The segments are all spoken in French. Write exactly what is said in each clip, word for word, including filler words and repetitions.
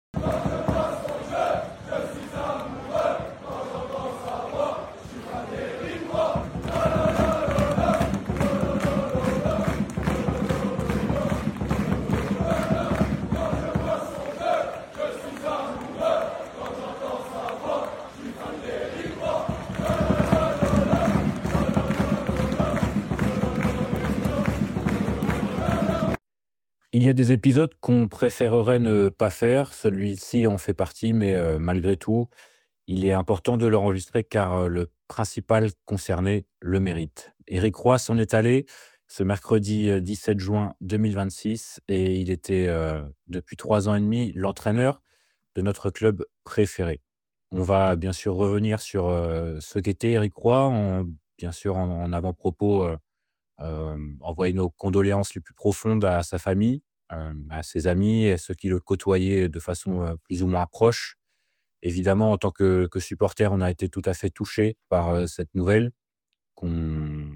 Il y a des épisodes qu'on préférerait ne pas faire, celui-ci en fait partie, mais heu, malgré tout, il est important de l'enregistrer car, heu, le principal concerné le mérite. Éric Roy s'en est allé ce mercredi, heu, dix-sept juin deux mille vingt-six et il était, heu, depuis trois ans et demi l'entraîneur de notre club préféré. On va bien sûr revenir sur, heu, ce qu'était Éric Roy, en bien sûr en en avant-propos, heu, hem, envoyer nos condoléances les plus profondes à sa famille, hem, à ses amis et à ceux qui le côtoyaient de façon, heu, plus ou moins proche. Évidemment, en tant que que supporter, on a été tout à fait touchés par, heu, cette nouvelle qu'on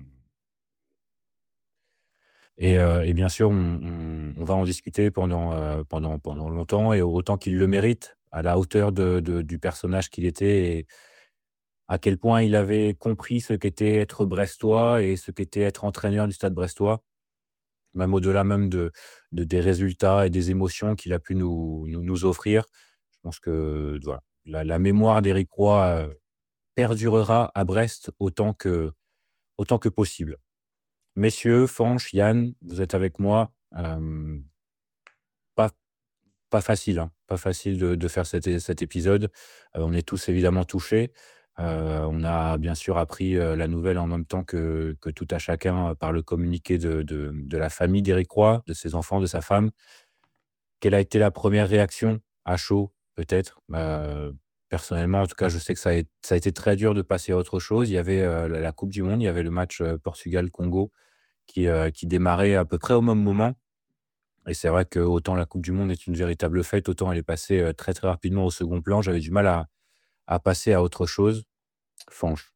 et heu et bien sûr, on on on va en discuter pendant, heu, pendant pendant longtemps et autant qu'il le mérite, à la hauteur de de du personnage qu'il était et à quel point il avait compris ce qu'était être brestois et ce qu'était être entraîneur du Stade brestois. Même au-delà même de de des résultats et des émotions qu'il a pu nous nous nous offrir. Je pense que voilà, la la mémoire d'Éric Roy, heu, perdurera à Brest autant que autant que possible. Messieurs, Fanch, Yann, vous êtes avec moi. Hem, pas pas facile, hein, pas facile de de faire cet é cet épisode. Heu, on est tous évidemment touchés. Heu, on a bien sûr appris, heu, la nouvelle en même temps que que tout à chacun, heu, par le communiqué de de de la famille d'Éric Roy, de ses enfants, de sa femme. Quelle a été la première réaction à chaud, peut-être? Heu, personnellement, en tout cas, je sais que ça a ét ça a été très dur de passer à autre chose. Il y avait, heu, la la coupe du monde, il y avait le match, heu, Portugal-Congo qui, heu, qui démarrait à peu près au même moment et c'est vrai qu'autant la coupe du monde est une véritable fête, autant elle est passée, heu, très, très rapidement au second plan. J'avais du mal à à passer à autre chose. Fanch.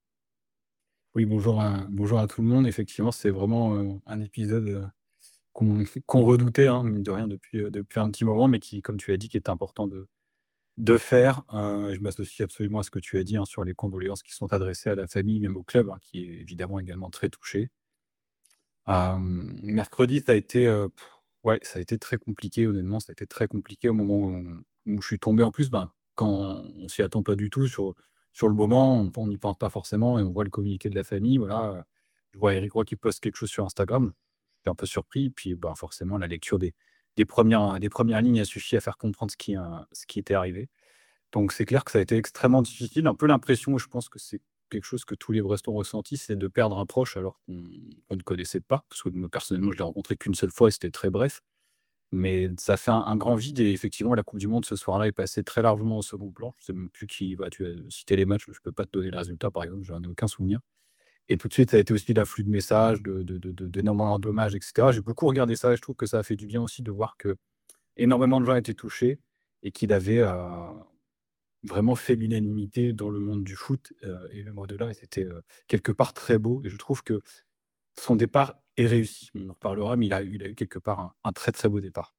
Oui, bonjour à bonjour à tout le monde. Effectivement, c'est vraiment, heu, un épisode, heu, qu'on qu'on redoutait, hein, mine de rien depuis, heu, depuis un petit moment, mais qui, comme tu as dit, qui est important de de faire. Heu, je m'associe absolument à ce que tu as dit, hein, sur les condoléances qui sont adressées à la famille, même au club, hein, qui est évidemment également très touché. Hem, mercredi, ça a été, heu, ouais, ça a été très compliqué, honnêtement, ça a été très compliqué au moment où où je suis tombé. En plus, ben, quand on s'y attend pas du tout sur sur le moment, on on n'y pense pas forcément et on voit le communiqué de la famille, voilà, heu, je vois Éric Roy qui poste quelque chose sur Instagram. J'étais un peu surpris, puis, ben, forcément, la lecture des des premières des premières lignes a suffi à faire comprendre ce qui, heu, ce qui était arrivé. Donc c'est clair que ça a été extrêmement difficile, un peu l'impression, je pense que c'est quelque chose que tous les Brestons ont ressenti, c'est de perdre un proche alors qu'on qu'on ne connaissait pas. Parce que moi, personnellement, je l'ai rencontré qu'une seule fois et c'était très bref. Mais ça fait un un grand vide et effectivement, la coupe du monde ce soir-là est passée très largement au second plan. Je sais même plus qui bah, tu as cité les matchs, je peux pas te donner le résultat, par exemple, j'en ai aucun souvenir. Et tout de suite, ça a été aussi l'afflux de messages, de de de de d'énormément d'hommages et cetera. J'ai beaucoup regardé ça et je trouve que ça a fait du bien aussi de voir que énormément de gens étaient touchés et qu'il avait, heu vraiment fait l'unanimité dans le monde du foot, heu et même au-delà et c'était, heu, quelque part très beau et je trouve que son départ est réussi. On en reparlera, mais il a eu il a eu quelque part un un très, très beau départ.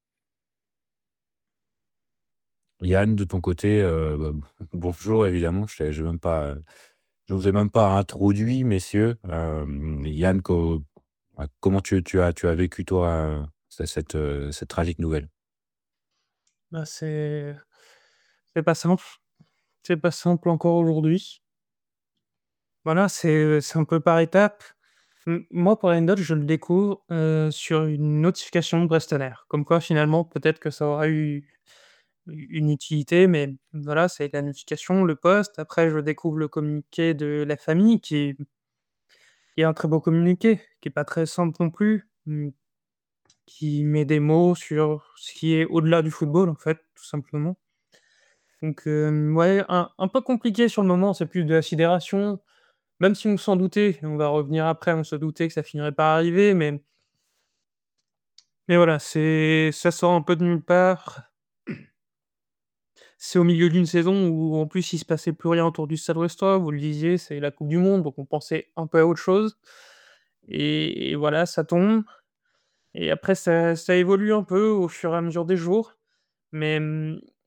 Yann, de ton côté, heu, bah, bonjour évidemment, je t'ai j'ai même pas, heu, je vous ai même pas introduit messieurs. Hem, Yann, co bah, comment tu tu as tu as vécu toi, heu, ce cette, heu, cette tragique nouvelle? Bah, c'est c'est pas simple. C'est pas simple encore aujourd'hui. Voilà, c'est, c'est un peu par étapes. M moi, pour l'anecdote, je le découvre, heu, sur une notification de Brestonnaire. Comme quoi, finalement, peut-être que ça aura eu une utilité, mais voilà, c'est la notification, le post. Après, je découvre le communiqué de la famille qui est qui est un très beau communiqué, qui est pas très simple non plus, mmh, qui met des mots sur ce qui est au-delà du football, en fait, tout simplement. Donc, hem, ouais, un un peu compliqué sur le moment, c'est plus de la sidération, même si on s'en doutait, et on va revenir après, on se doutait que ça finirait par arriver, mais mais voilà, c'est ça sort un peu de nulle part. C'est au milieu d'une saison où, en plus, il se passait plus rien autour du Stade Brestois. Vous le disiez, c'est la coupe du monde, donc on pensait un peu à autre chose et et voilà, ça tombe et après ça ça évolue un peu au fur et à mesure des jours, mais mmh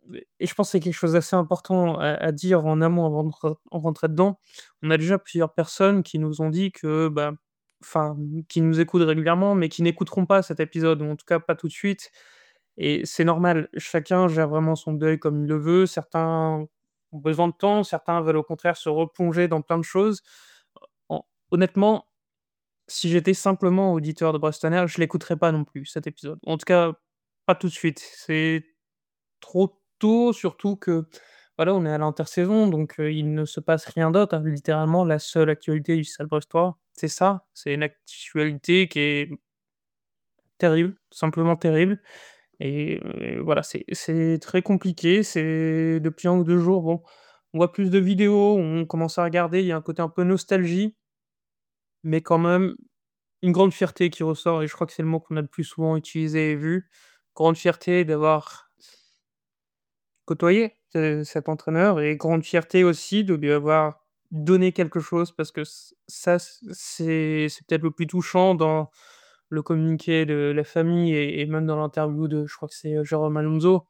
et je pense que c'est quelque chose d'assez important à à dire en amont avant de ren en rentrer dedans. On a déjà plusieurs personnes qui nous ont dit que, bah, enfin, qui nous écoutent régulièrement, mais qui n'écouteront pas cet épisode, ou en tout cas pas tout de suite, et c'est normal. Chacun gère vraiment son deuil comme il le veut. Certains ont besoin de temps, certains veulent au contraire se replonger dans plein de choses. Hon Honnêtement, si j'étais simplement auditeur de Brest Air, je l'écouterais pas non plus cet épisode. En tout cas, pas tout de suite. C'est trop tôt, surtout que, voilà, on est à l'intersaison, donc heu, il ne se passe rien d'autre, hein. Littéralement, la seule actualité du Stade brestois, c'est ça. C'est une actualité qui est terrible, simplement terrible, et heu, voilà, c'est c'est très compliqué. C'est depuis un ou deux jours, bon, on voit plus de vidéos, on commence à regarder, il y a un côté un peu nostalgie, mais quand même une grande fierté qui ressort, et je crois que c'est le mot qu'on a le plus souvent utilisé et vu. Grande fierté d'avoir côtoyé ce cet entraîneur, et grande fierté aussi de lui avoir donné quelque chose, parce que ç ça, c c'est c'est peut-être le plus touchant dans le communiqué de la famille, et et même dans l'interview de, je crois que c'est, heu, Jérôme Alonso.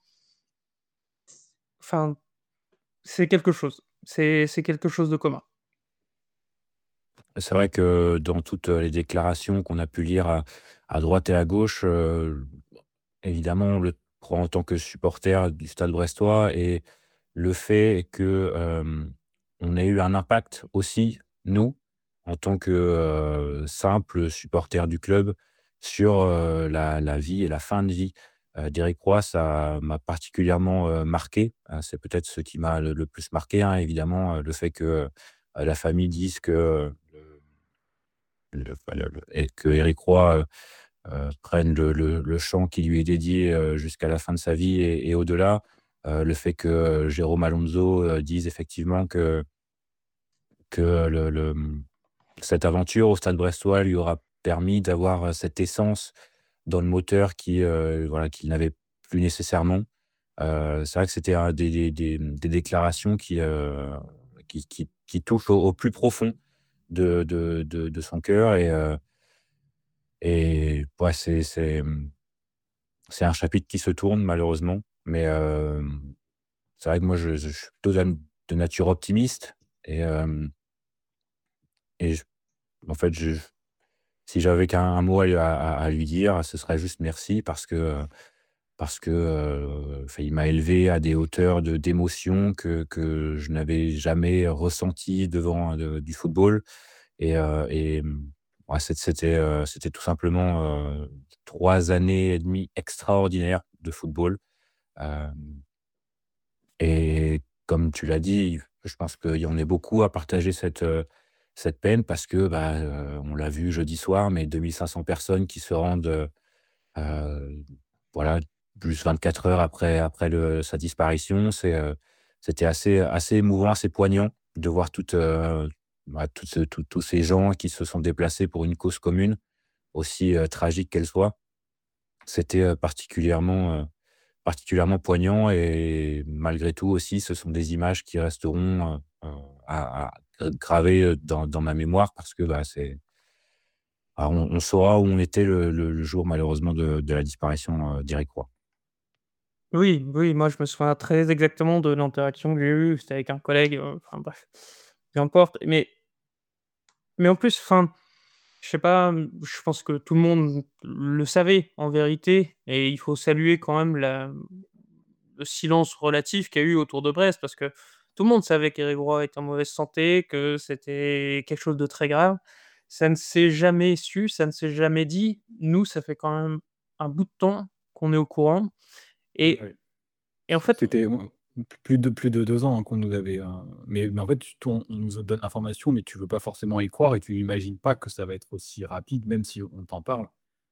Enfin, c'est quelque chose. C'est c'est quelque chose de commun. C'est vrai que dans toutes les déclarations qu'on a pu lire à à droite et à gauche, heu, évidemment, on le prend en tant que supporter du Stade brestois, et le fait que, hem, on ait eu un impact aussi, nous, en tant que, heu, simples supporters du club, sur, heu, la la vie et la fin de vie, heu, d'Éric Roy, ça m'a particulièrement, heu, marqué. Heu, c'est peut-être ce qui m'a le le plus marqué, hein, évidemment, heu, le fait que, heu, la famille dise que, heu, le le enfin le le et qu'Éric Roy, heu heu, prenne le le le chant qui lui est dédié, heu, jusqu'à la fin de sa vie et et au-delà. Heu, le fait que, heu, Jérôme Alonso, heu, dise effectivement que que le le, mmh, cette aventure au Stade brestois lui aura permis d'avoir, heu, cette essence dans le moteur qui, heu, voilà, qu'il n'avait plus nécessairement. Heu, c'est vrai que c'était un des des des, mmh, des déclarations qui, heu, qui qui qui touchent au au plus profond de de de de son cœur, et heu et ouais, c'est c'est, mmh, c'est un chapitre qui se tourne malheureusement, mais hem, c'est vrai que moi je je suis plutôt de de nature optimiste, et hem et je en fait, je si j'avais qu'un un mot à lui à à à lui dire, ce serait juste merci, parce que, heu, parce que, heu, enfin, il m'a élevé à des hauteurs de d'émotions que que je n'avais jamais ressenties devant, heu, du football, et heu et mmh, ouais, c'ét c'était, heu, c'était tout simplement, heu, trois années et demie extraordinaires de football. Hem Et comme tu l'as dit, je pense qu'il y en est beaucoup à partager cette, heu, cette peine, parce que, bah, heu, on l'a vu jeudi soir, mais deux mille cinq cents personnes qui se rendent, heu heu, voilà, plus vingt-quatre heures après après le sa disparition. C'est, heu, c'était assez assez émouvant, assez poignant de voir toute, heu, bah, toutes ce tous tous ces gens qui se sont déplacés pour une cause commune, aussi, heu, tragique qu'elle soit. C'était, heu, particulièrement, heu particulièrement poignant, et malgré tout aussi, ce sont des images qui resteront, heu heu, à à gravées, heu, dans dans ma mémoire, parce que, bah, c'est ah, on on saura où on était le le le jour malheureusement de de la disparition, heu, d'Éric Roy. Oui, oui, moi je me souviens très exactement de l'interaction que j'ai eue, c'était avec un collègue, heu, enfin bref, peu importe. Mais mais en plus, enfin, je sais pas, mmh, je pense que tout le monde le savait en vérité, et il faut saluer quand même la le silence relatif qu'il y a eu autour de Brest, parce que tout le monde savait qu'Éric Roy était en mauvaise santé, que c'était quelque chose de très grave. Ça ne s'est jamais su, ça ne s'est jamais dit. Nous, ça fait quand même un bout de temps qu'on est au courant, et Ouais. et en fait, C'était ouais, plus de plus de deux ans, hein, qu'on nous avait, heu, mais mais en fait, tu on on nous donne l'information, mais tu veux pas forcément y croire et tu imagines pas que ça va être aussi rapide, même si on t'en parle.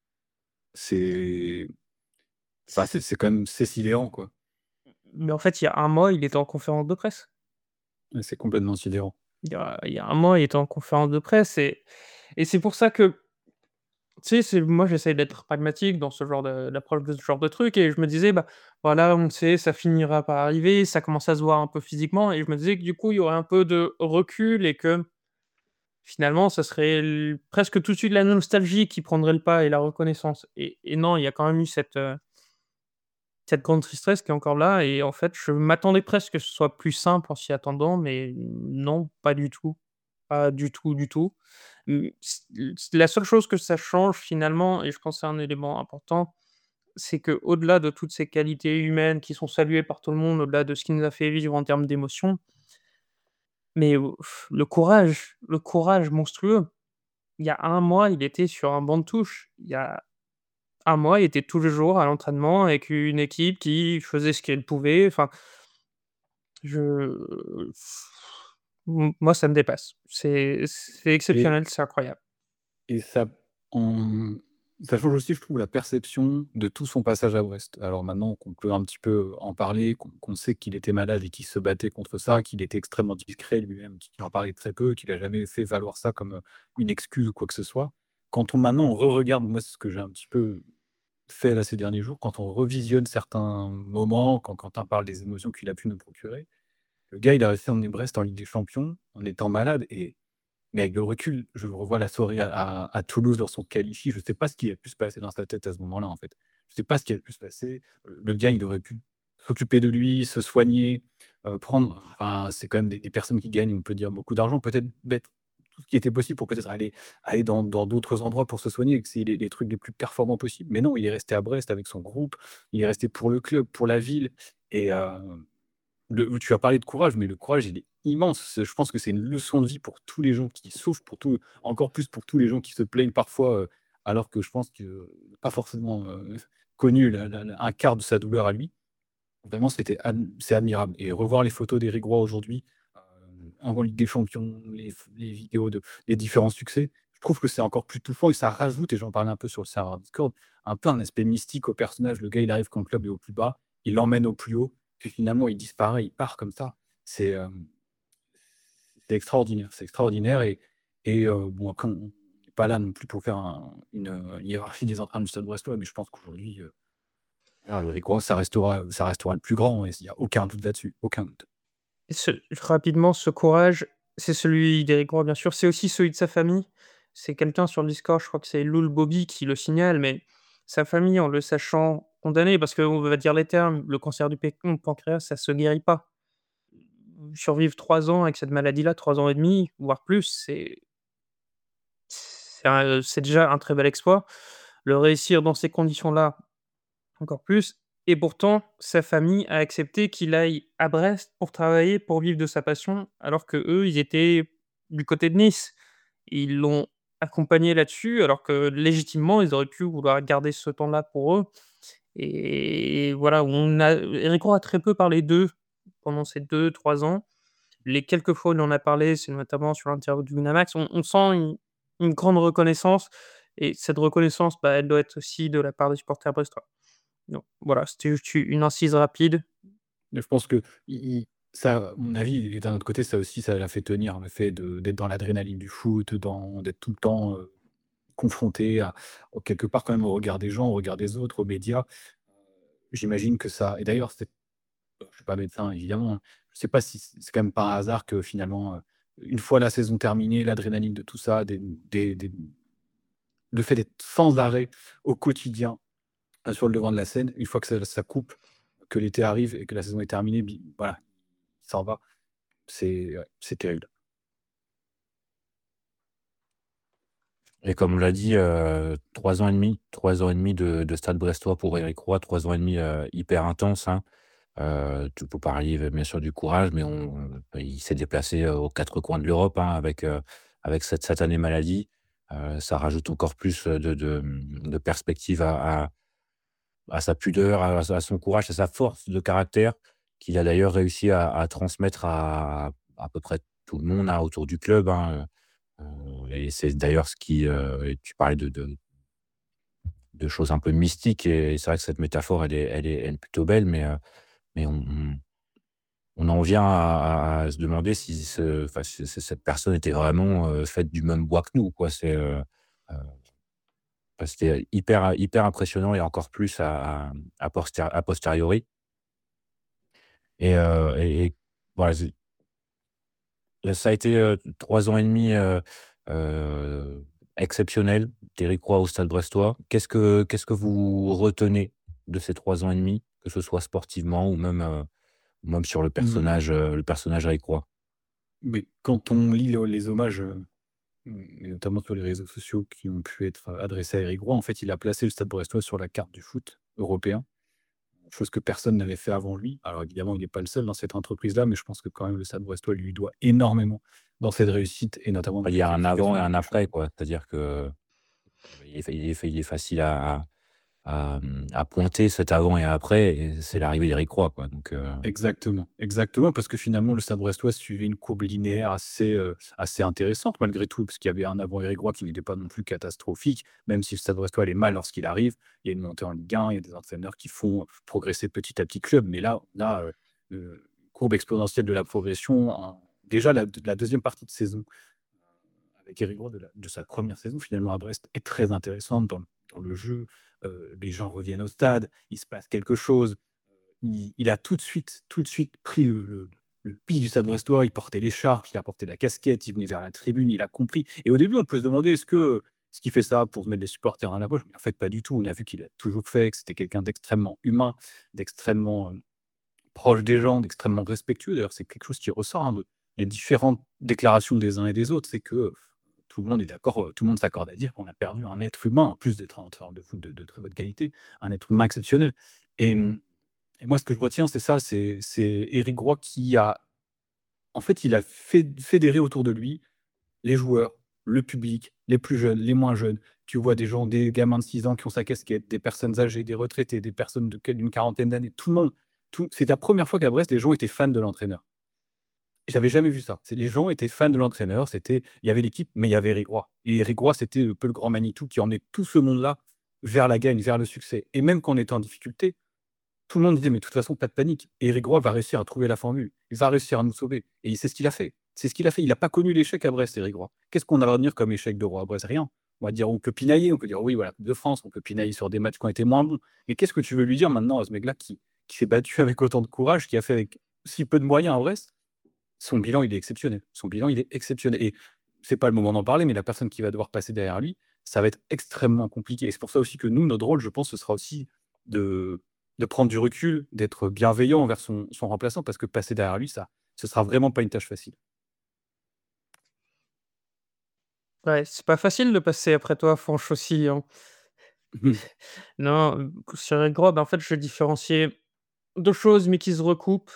C'est enfin, c'est c'est quand même c'est sidérant, quoi. mais en fait, il y a un mois, il était en conférence de presse. Ouais, c'est complètement sidérant. Il y a il y a un mois, il était en conférence de presse, et et c'est pour ça que, tu sais, c'est moi, j'essaie d'être pragmatique dans ce genre de d'approche de ce genre de truc, et je me disais: «Bah, voilà, on sait, ça finira par arriver», ça commence à se voir un peu physiquement, et je me disais que du coup, il y aurait un peu de recul, et que finalement, ça serait l presque tout de suite la nostalgie qui prendrait le pas, et la reconnaissance, et et non, il y a quand même eu cette, heu, cette grande tristesse qui est encore là et en fait, je m'attendais presque que ce soit plus simple en s'y attendant, mais non, pas du tout. Pas du tout, du tout. Mmh, c c la seule chose que ça change finalement et je pense que c'est un élément important, c'est qu'au-delà de toutes ces qualités humaines qui sont saluées par tout le monde, au-delà de ce qu'il nous a fait vivre en termes d'émotions, mais au le courage, le courage monstrueux. Il y a un mois, il était sur un banc de touche. Il y a un mois, il était tous les jours à l'entraînement avec une équipe qui faisait ce qu'elle pouvait. Enfin, je m moi, ça me dépasse. C'est c'est Et exceptionnel, c'est incroyable. et ça en ça change aussi, je trouve, la perception de tout son passage à Brest. Alors maintenant qu'on peut un petit peu en parler, qu'on qu'on sait qu'il était malade et qu'il se battait contre ça, qu'il était extrêmement discret lui-même, qu'il en parlait très peu, qu'il a jamais fait valoir ça comme, heu, une excuse ou quoi que ce soit. Quand on maintenant on re-regarde, moi c'est ce que j'ai un petit peu fait là ces derniers jours, quand on revisionne certains moments, quand Quentin parle des émotions qu'il a pu nous procurer, le gars il a réussi à emmener Brest en Ligue des Champions en étant malade et mais avec le recul, je revois la soirée à à à Toulouse lorsqu'on se qualifie, je sais pas ce qui a pu se passer dans sa tête à ce moment-là, en fait. Je sais pas ce qui a pu se passer. Heu, le gars, il aurait pu s'occuper de lui, se soigner, heu, prendre enfin, c'est quand même des des personnes qui gagnent, on peut dire beaucoup d'argent, peut-être mettre tout ce qui était possible pour peut-être aller aller dans dans d'autres endroits pour se soigner et que c'est les les trucs les plus performants possibles. Mais non, il est resté à Brest avec son groupe, il est resté pour le club, pour la ville et heu le tu as parlé de courage, mais le courage, il est immense. Je pense que c'est une leçon de vie pour tous les gens qui souffrent, pour tout encore plus pour tous les gens qui se plaignent parfois, heu, alors que je pense que pas forcément, heu, connu la la la un quart de sa douleur à lui. Vraiment, c'était ad c'est admirable et revoir les photos d'Éric Roy aujourd'hui, heu, en Ligue des Champions, les f les vidéos de des différents succès, je trouve que c'est encore plus touchant et ça rajoute et j'en parlais un peu sur le serveur Discord, un peu un aspect mystique au personnage. Le gars, il arrive quand le club est au plus bas, il l'emmène au plus haut, puis finalement il disparaît, il part comme ça. C'est, hem, c'est extraordinaire, c'est extraordinaire et et heu, bon après on n'est pas là non plus pour faire un une, heu, hiérarchie des entraîneurs du Stade brestois, mais je pense qu'aujourd'hui, heu, voilà, Eric Roy, ça restera ça restera le plus grand et il y a aucun doute là-dessus, aucun doute. Et ce rapidement, ce courage, c'est celui d'Éric Roy, bien sûr, c'est aussi celui de sa famille. C'est quelqu'un sur le Discord, je crois que c'est Loul Bobby qui le signale, mais sa famille, en le sachant condamné, parce qu'on va dire les termes, le cancer du pécon pancréas, ça se guérit pas. Survivre trois ans avec cette maladie-là, trois ans et demi, voire plus, c'est c'est un c'est déjà un très bel exploit. Le réussir dans ces conditions-là, encore plus et pourtant, sa famille a accepté qu'il aille à Brest pour travailler, pour vivre de sa passion, alors qu'eux, ils étaient du côté de Nice. Ils l'ont accompagné là-dessus, alors que légitimement, ils auraient pu vouloir garder ce temps-là pour eux et voilà, on a Eric Roy a très peu parlé d'eux pendant ces deux trois ans. Les quelques fois où il en a parlé, c'est notamment sur l'interview de Winamax. On on sent une une grande reconnaissance et cette reconnaissance, bah, elle doit être aussi de la part des supporters brestois. Donc voilà, c'était juste u une incise rapide. Mais je pense que i i ça, à mon avis et d'un autre côté, ça aussi, ça l'a fait tenir, le fait de d'être dans l'adrénaline du foot, dans d'être tout le temps, heu, confronté à au quelque part quand même au regard des gens, au regard des autres, aux médias. J'imagine que ça et d'ailleurs, c'est je suis pas médecin évidemment, hein. Je sais pas si c c'est quand même pas un hasard que finalement, heu, une fois la saison terminée, l'adrénaline de tout ça, des des des le fait d'être sans arrêt au quotidien, heu, sur le devant de la scène, une fois que ça ça coupe, que l'été arrive et que la saison est terminée, bi voilà, il s'en va. C'est ouais, c'est terrible. Et comme on l'a dit, heu, trois ans et demi, trois ans et demi de de Stade brestois pour Éric Roy, trois ans et demi, heu, hyper intenses, hein. Heu, tu vous parliez bien sûr du courage, mais on il s'est déplacé, heu, aux quatre coins de l'Europe, hein, avec, heu, avec cette satanée maladie. Heu, ça rajoute encore plus, heu, de de, mmh, de perspective à à à sa pudeur, à à son courage, à sa force de caractère, qu'il a d'ailleurs réussi à à transmettre à à peu près tout le monde, hein, autour du club, hein, heu heu et c'est d'ailleurs ce qui, heu tu parlais de de de choses un peu mystiques et c'est vrai que cette métaphore, elle est elle est elle est plutôt belle, mais heu, mais on on on en vient à à à se demander si ce enfin, si si cette personne était vraiment, heu, faite du même bois que nous, quoi. C'est, heu heu, bah, c'était hyper hyper impressionnant et encore plus à à à poster a posteriori et heu et et voilà, c'est Heu, ça a été, heu, trois ans et demi, heu heu, exceptionnels d'Éric Roy au Stade brestois. Qu'est-ce que qu'est-ce que vous retenez de ces trois ans et demi? que ce soit sportivement ou même, heu, ou même sur le Mmh. personnage, heu, le personnage avec Roy. Mais quand on lit le les hommages, heu, mmh, et notamment sur les réseaux sociaux qui ont pu être adressés à Éric Roy, en fait, il a placé le Stade Brestois sur la carte du foot européen, chose que personne n'avait fait avant lui. Alors évidemment, il n'est pas le seul dans cette entreprise-là, mais je pense que quand même le Stade Brestois lui doit énormément dans cette réussite et notamment dans Il les y a un avant qualifications et en un Ligue des après, Champions. quoi. C'est-à-dire que il est fa il est fa il est facile à à, mmh, à pointer cet avant et après et c'est l'arrivée d'Éric Roy, quoi, donc heu, Exactement, exactement, parce que finalement le Stade Brestois suivait une courbe linéaire assez, heu, assez intéressante malgré tout, parce qu'il y avait un avant Éric Roy qui n'était pas non plus catastrophique, même si le Stade Brestois allait mal lorsqu'il arrive. Il y a une montée en Ligue un, il y a des entraîneurs qui font progresser petit à petit le club, mais là, on a, heu, heu, courbe exponentielle de la progression en déjà la la deuxième partie de saison avec Éric Roy de la de sa première saison finalement à Brest est très intéressante dans le dans le jeu, heu, les gens reviennent au stade, il se passe quelque chose. Il il a tout de suite tout de suite pris le le le pli du Stade brestois, il portait l'écharpe, il a porté la casquette, il venait vers la tribune, il a compris et au début, on peut se demander est-ce que est-ce qu'il fait ça pour se mettre les supporters à la poche? Mais en fait, pas du tout. On a vu qu'il a toujours fait, que c'était quelqu'un d'extrêmement humain, d'extrêmement, heu, proche des gens, d'extrêmement respectueux. D'ailleurs, c'est quelque chose qui ressort, hein, de les différentes déclarations des uns et des autres, c'est que tout le monde est d'accord, heu, tout le monde s'accorde à dire qu'on a perdu un être humain, en plus d'être un entraîneur de foot de de très bonne qualité, un être humain exceptionnel et mmh et moi, ce que je retiens, c'est ça, c'est c'est Éric Roy qui a en fait, il a fé fédéré autour de lui les joueurs, le public, les plus jeunes, les moins jeunes. Tu vois des gens, des gamins de six ans qui ont sa casquette, des personnes âgées, des retraités, des personnes de quel d'une quarantaine d'années, tout le monde, tout c'est la première fois qu'à Brest, les gens étaient fans de l'entraîneur. J'avais jamais vu ça. C'est les gens étaient fans de l'entraîneur, c'était il y avait l'équipe, mais il y avait Éric Roy et Éric Roy, c'était un peu le grand Manitou qui emmenait tout ce monde-là vers la gagne, vers le succès et même quand on était en difficulté, tout le monde disait: «Mais de toute façon, pas de panique. Éric Roy va réussir à trouver la formule. Il va réussir à nous sauver» et c'est ce qu'il a fait. C'est ce qu'il a fait. Il a pas connu l'échec à Brest, Éric Roy. Qu'est-ce qu'on a à retenir comme échec de Roy à Brest? Rien. On va dire on peut pinailler, on peut dire: «Oui, voilà, coupe de France», on peut pinailler sur des matchs qui ont été moins bons. Mais qu'est-ce que tu veux lui dire maintenant à ce mec-là qui qui s'est battu avec autant de courage, qui a fait avec si peu de moyens à Brest? Son bilan, il est exceptionnel. Son bilan, il est exceptionnel et c'est pas le moment d'en parler, mais la personne qui va devoir passer derrière lui, ça va être extrêmement compliqué et c'est pour ça aussi que nous, notre rôle, je pense, ce sera aussi de de prendre du recul, d'être bienveillant envers son son remplaçant parce que passer derrière lui, ça ce sera vraiment pas une tâche facile. Ouais, c'est pas facile de passer après toi, Fanch aussi, hein. Mmh. Non, heu, sur Eric Roy, bah, en fait, je vais différencier deux choses, mais qui se recoupent.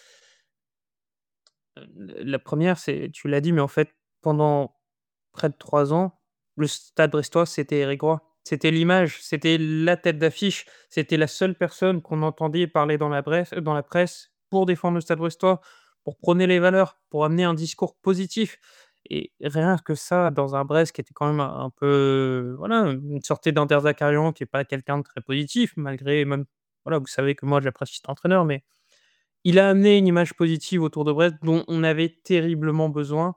Heu, la première, c'est tu l'as dit, mais en fait, pendant près de trois ans, le Stade brestois, c'était Éric Roy. C'était l'image, c'était la tête d'affiche, c'était la seule personne qu'on entendait parler dans la bref dans la presse pour défendre le Stade brestois, pour prôner les valeurs, pour amener un discours positif et rien que ça, dans un Brest qui était quand même un un peu, voilà, une sortie d'Ander Zakarian qui est pas quelqu'un de très positif malgré même voilà, vous savez que moi j'apprécie cet entraîneur, mais il a amené une image positive autour de Brest dont on avait terriblement besoin.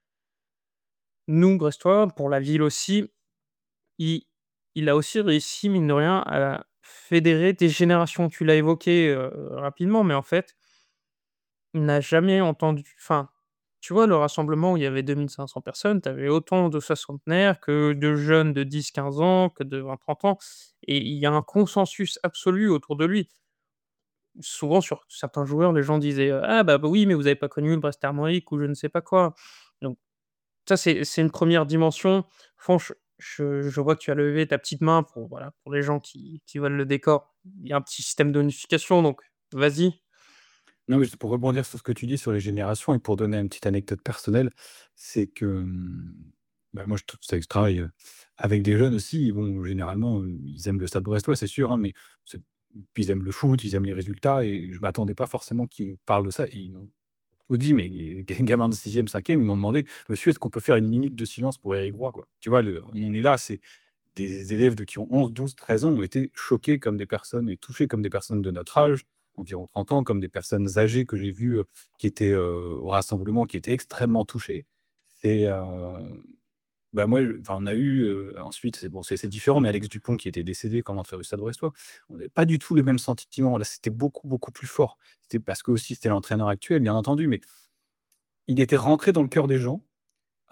Nous, Brestois, pour la ville aussi, il il a aussi réussi, mine de rien, à fédérer des générations. Tu l'as évoqué, heu, rapidement, mais en fait, on n'a jamais entendu enfin, tu vois, le rassemblement où il y avait deux mille cinq cents personnes, tu avais autant de soixantenaires que de jeunes de dix quinze ans, que de vingt trente ans et il y a un consensus absolu autour de lui. Souvent sur certains joueurs, les gens disaient, heu: «Ah bah, bah, oui, mais vous avez pas connu le Brest Armorique» ou je ne sais pas quoi. Donc ça, c'est c'est une première dimension. Franche je je vois que tu as levé ta petite main pour, voilà, pour les gens qui qui veulent le décor. Il y a un petit système de notification, donc vas-y. Non, mais juste pour rebondir sur ce que tu dis sur les générations et pour donner une petite anecdote personnelle, c'est que, mmh, bah, moi je t c'est que je travaille, heu, avec des jeunes aussi, bon généralement, heu, ils aiment le Stade brestois, c'est sûr, hein, mais c'est puis ils aiment le foot, ils aiment les résultats et je m'attendais pas forcément qu'ils parlent de ça et ils m'ont dit: «Mais ga gamin de sixième cinquième ils m'ont demandé: «Monsieur, est-ce qu'on peut faire une minute de silence pour Éric Roy?» quoi. Tu vois, le on est là, c'est des élèves de qui ont onze, douze, treize ans ont été choqués comme des personnes et touchés comme des personnes de notre âge, environ trente ans, comme des personnes âgées que j'ai vues, heu, qui étaient, heu, au rassemblement, qui étaient extrêmement touchées. C'est, heu, bah, moi, heu, enfin, on a eu, heu, ensuite, c'est bon, c'est c'est différent, mais Alex Dupont qui était décédé comme entraîneur du Stade brestois, on n'avait pas du tout les mêmes sentiments. Là, c'était beaucoup, beaucoup plus fort. C'était parce qu'aussi c'était l'entraîneur actuel, bien entendu, mais il était rentré dans le cœur des gens.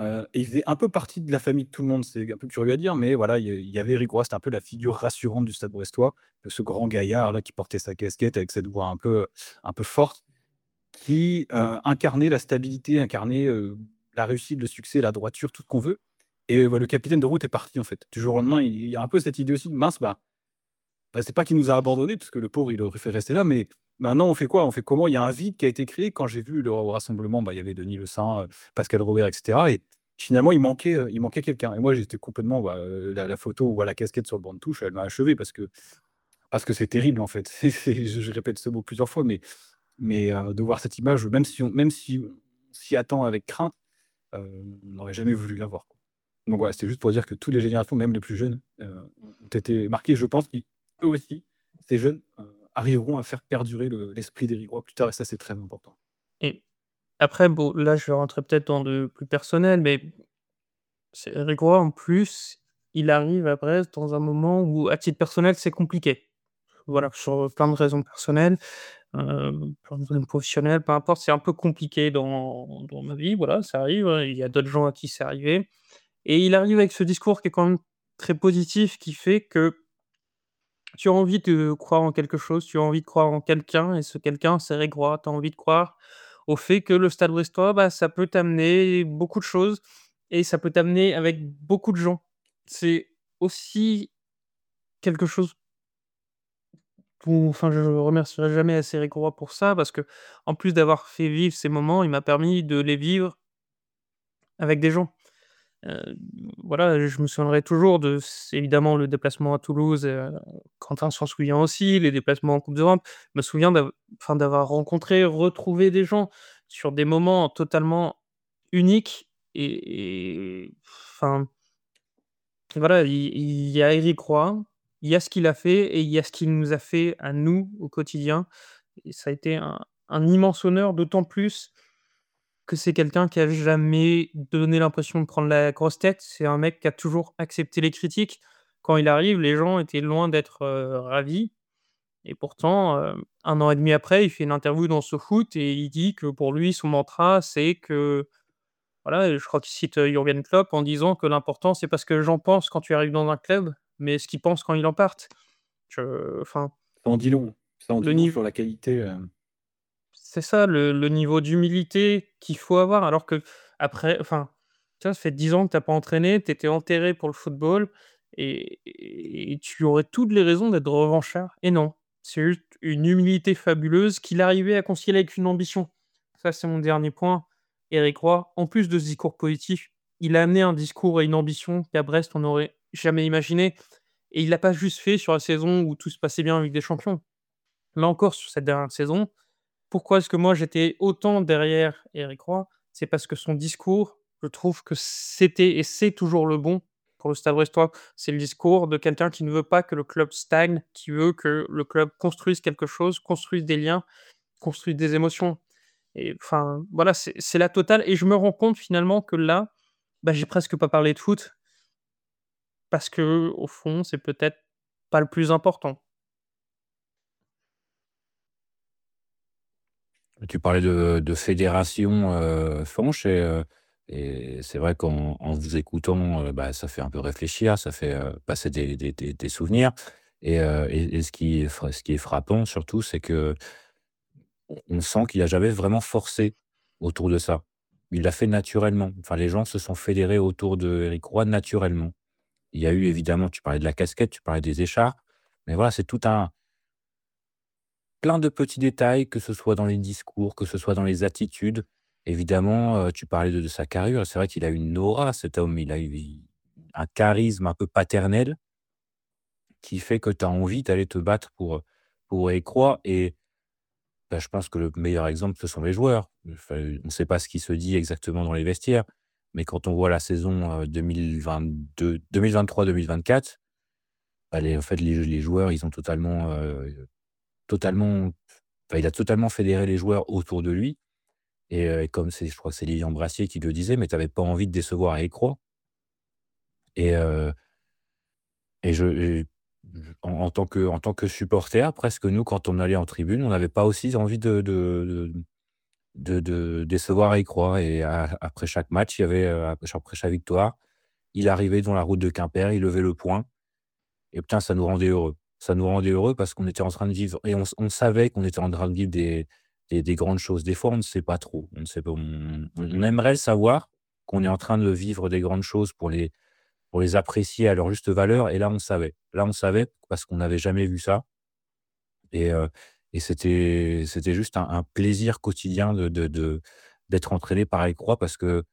Heu et il faisait un peu partie de la famille de tout le monde, c'est un peu curieux à dire, mais voilà, il y il y avait Eric Roy, c'était un peu la figure rassurante du Stade Brestois, ce grand gaillard là qui portait sa casquette avec cette voix un peu, un peu forte, qui, heu, incarnait la stabilité, incarnait, heu, la réussite, le succès, la droiture, tout ce qu'on veut et bah, le capitaine de route est parti en fait. Du jour au lendemain, il il y a un peu cette idée aussi de: «Mince, bah bah, c'est pas qu'il nous a abandonnés parce que le pauvre, il aurait fait rester là, mais maintenant on fait quoi? On fait comment?» Il y a un vide qui a été créé quand j'ai vu le au rassemblement, bah, il y avait Denis Le Saint, heu, Pascal Robert et cetera et finalement il manquait, heu, il manquait quelqu'un et moi j'étais complètement, bah, heu, la la photo ou la casquette sur le banc de touche, elle m'a achevé parce que parce que c'est terrible en fait. C'est c'est je je répète ce mot plusieurs fois, mais mais heu, de voir cette image, même si on même si on s'y attend avec crainte, heu, on n'aurait jamais voulu la voir, quoi. Donc voilà, c'était juste pour dire que toutes les générations, même les plus jeunes, heu, ont été marquées. Je pense qu'eux aussi, ces jeunes, heu, arriveront à faire perdurer le l'esprit d'Éric Roy plus tard et ça, c'est très important. Et après, bon, là, je vais rentrer peut-être dans le plus personnel, mais c'est Eric Roy, en plus, il arrive à Brest dans un moment où, à titre personnel, c'est compliqué. Voilà, sur plein de raisons personnelles, heu, plein de raisons professionnelles, peu importe, c'est un peu compliqué dans dans ma vie, voilà, ça arrive, hein. Il y a d'autres gens à qui c'est arrivé et il arrive avec ce discours qui est quand même très positif, qui fait que tu as envie de croire en quelque chose, tu as envie de croire en quelqu'un et ce quelqu'un, c'est Eric Roy. Tu as envie de croire au fait que le Stade Brestois, bah, ça peut t'amener beaucoup de choses et ça peut t'amener avec beaucoup de gens. C'est aussi quelque chose où enfin, je remercierai jamais assez Eric Roy pour ça parce que en plus d'avoir fait vivre ces moments, il m'a permis de les vivre avec des gens. Heu, voilà, je me souviendrai toujours de s évidemment le déplacement à Toulouse, heu, Quentin s'en souvient aussi, les déplacements en coupe d'Europe. Je me souviens d'av enfin d'avoir rencontré, retrouvé des gens sur des moments totalement uniques et et enfin, voilà, il il y a Éric Roy, il y a ce qu'il a fait et il y a ce qu'il nous a fait à nous au quotidien et ça a été un un immense honneur, d'autant plus que c'est quelqu'un qui a jamais donné l'impression de prendre la grosse tête. C'est un mec qui a toujours accepté les critiques. Quand il arrive, les gens étaient loin d'être, heu, ravis et pourtant, heu, un an et demi après, il fait une interview dans SoFoot et il dit que pour lui, son mantra, c'est que voilà, je crois qu'il cite, heu, Jürgen Klopp en disant que l'important, c'est pas ce que les gens pensent quand tu arrives dans un club, mais ce qu'ils pensent quand ils en partent. Je enfin, Ça en dit long, ça en le dit long niv sur la qualité, heu c'est ça le le niveau d'humilité qu'il faut avoir alors qu'après enfin, tu vois, ça fait dix ans que tu as pas entraîné, tu étais enterré pour le football et et et tu aurais toutes les raisons d'être revanchard et non. C'est juste une humilité fabuleuse qu'il arrivait à concilier avec une ambition. Ça, c'est mon dernier point. Éric Roy, en plus de ce discours positif, il a amené un discours et une ambition qu'à Brest, on n'aurait jamais imaginé et il l'a pas juste fait sur la saison où tout se passait bien avec des champions. Là encore, sur cette dernière saison, pourquoi est-ce que moi j'étais autant derrière Éric Roy? C'est parce que son discours, je trouve que c'était et c'est toujours le bon pour le Stade Brestois. C'est le discours de quelqu'un qui ne veut pas que le club stagne, qui veut que le club construise quelque chose, construise des liens, construise des émotions et enfin, voilà, c'est c'est la totale et je me rends compte finalement que là, bah, j'ai presque pas parlé de foot parce que au fond, c'est peut-être pas le plus important. Tu parlais de de fédération, heu, franche et heu et c'est vrai qu'en en vous écoutant, heu, bah, ça fait un peu réfléchir, ça fait, heu, passer des des des des souvenirs et heu et et ce qui est fra ce qui est frappant surtout, c'est qu'on on sent qu'il a jamais vraiment forcé autour de ça. Il l'a fait naturellement. Enfin, les gens se sont fédérés autour d'Éric Roy naturellement. Il y a eu évidemment, tu parlais de la casquette, tu parlais des écharpes, mais voilà, c'est tout un plein de petits détails, que ce soit dans les discours, que ce soit dans les attitudes. Évidemment, heu, tu parlais de de sa carrure, c'est vrai qu'il a une aura cet homme, il a eu un charisme un peu paternel qui fait que tu as envie d'aller te battre pour, heu, pour Éric Roy et bah, je pense que le meilleur exemple, ce sont les joueurs. Enfin, on ne sait pas ce qui se dit exactement dans les vestiaires, mais quand on voit la saison, heu, deux mille vingt-deux deux mille vingt-trois-deux mille vingt-quatre, bah, les en fait, les les joueurs, ils ont totalement, heu, totalement enfin, il a totalement fédéré les joueurs autour de lui et heu, et comme c'est je crois que c'est Lilian Brassier qui le disait, mais tu avais pas envie de décevoir Éric Roy et heu et je et je en en tant que en tant que supporter, presque nous, quand on allait en tribune, on n'avait pas aussi envie de de de de décevoir Eric Roy et a après chaque match, il y avait, heu, après chaque après chaque victoire, il arrivait dans la route de Quimper, il levait le poing et putain, ça nous rendait heureux. Ça nous rendait heureux parce qu'on était en train de vivre et on s on savait qu'on était en train de vivre des des des grandes choses. Des fois, on ne sait pas trop. On ne sait pas, on on aimerait le savoir, qu'on est en train de vivre des grandes choses pour les pour les apprécier à leur juste valeur et là, on savait. Là, on savait parce qu'on n'avait jamais vu ça et heu et c'était c'était juste un un plaisir quotidien de de de d'être entraîné par Eric Roy parce que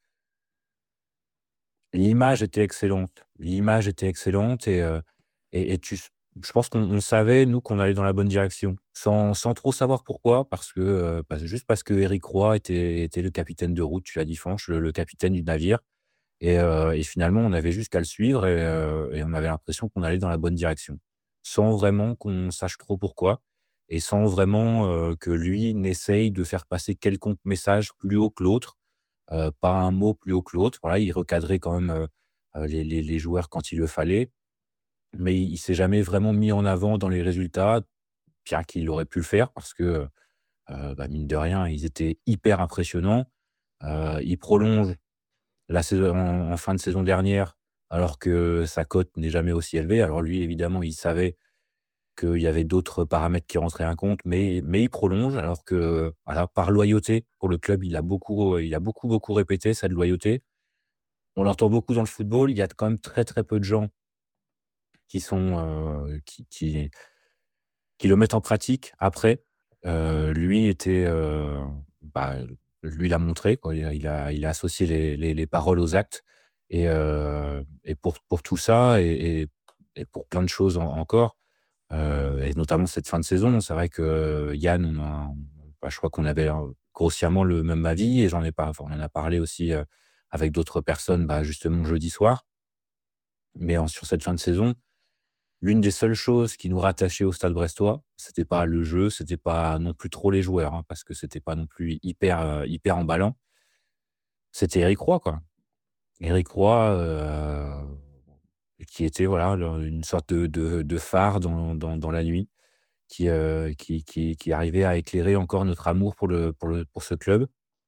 l'image était excellente. L'image était excellente et heu et et tu s je pense qu'on on savait, nous, qu'on allait dans la bonne direction, sans sans trop savoir pourquoi, parce que, heu, parce juste parce que Éric Roy était était le capitaine de route, tu l'as dit Fanch, le le capitaine du navire et heu et finalement, on avait juste qu'à le suivre et heu et on avait l'impression qu'on allait dans la bonne direction, sans vraiment qu'on sache trop pourquoi et sans vraiment, heu, que lui n'essaye de faire passer quelconque message plus haut que l'autre. Heu, pas un mot plus haut que l'autre. Voilà, il recadrait quand même, heu heu, les les les joueurs quand il le fallait, mais il il s'est jamais vraiment mis en avant dans les résultats, bien qu'il aurait pu le faire parce que, heu, bah, mine de rien, ils étaient hyper impressionnants. Heu, il prolonge la saison en en fin de saison dernière, alors que sa cote n'est jamais aussi élevée. Alors lui, évidemment, il savait qu'il y avait d'autres paramètres qui rentraient en compte, mais mais il prolonge alors que, voilà, par loyauté pour le club, il a beaucoup, il a beaucoup, beaucoup répété cette loyauté. On l'entend beaucoup dans le football, il y a quand même très, très peu de gens qui sont, heu, qui qui qui le mettent en pratique après. Heu, lui était, heu, bah, lui l'a montré quoi, il a il a il a associé les les les paroles aux actes et heu et pour pour tout ça et et et pour plein de choses en encore, heu et notamment cette fin de saison, c'est vrai que Yann, on a bah, je crois qu'on avait, heu, grossièrement le même avis et j'en ai pas enfin, on en a parlé aussi, heu, avec d'autres personnes, bah, justement jeudi soir. Mais en sur cette fin de saison, l'une des seules choses qui nous rattachait au Stade brestois, c'était pas le jeu, c'était pas non plus trop les joueurs, hein, parce que c'était pas non plus hyper, heu, hyper emballant. C'était Éric Roy, quoi. Éric Roy, heu, qui était voilà, le une sorte de de de phare dans dans dans la nuit, qui, heu, qui qui qui arrivait à éclairer encore notre amour pour le pour le pour ce club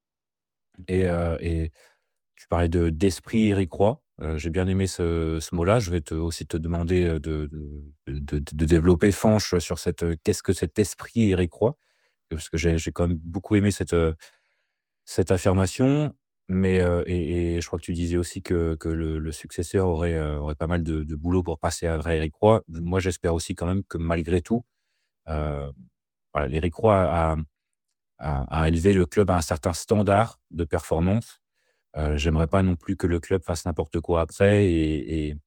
et heu et tu parlais de d'esprit Éric Roy, heu, j'ai bien aimé ce ce mot-là. Je vais te aussi te demander, heu, de de de de développer Fanch sur cette, heu, qu'est-ce que cet esprit Éric Roy? Parce que j'ai j'ai quand même beaucoup aimé cette, heu, cette affirmation, mais heu et et je crois que tu disais aussi que que le le successeur aurait, heu, aurait pas mal de de boulot pour passer à vrai Éric Roy. Moi, j'espère aussi quand même que malgré tout, heu, voilà, l'Éric Roy a a a élevé le club à un certain standard de performance. Heu, j'aimerais pas non plus que le club fasse n'importe quoi après et et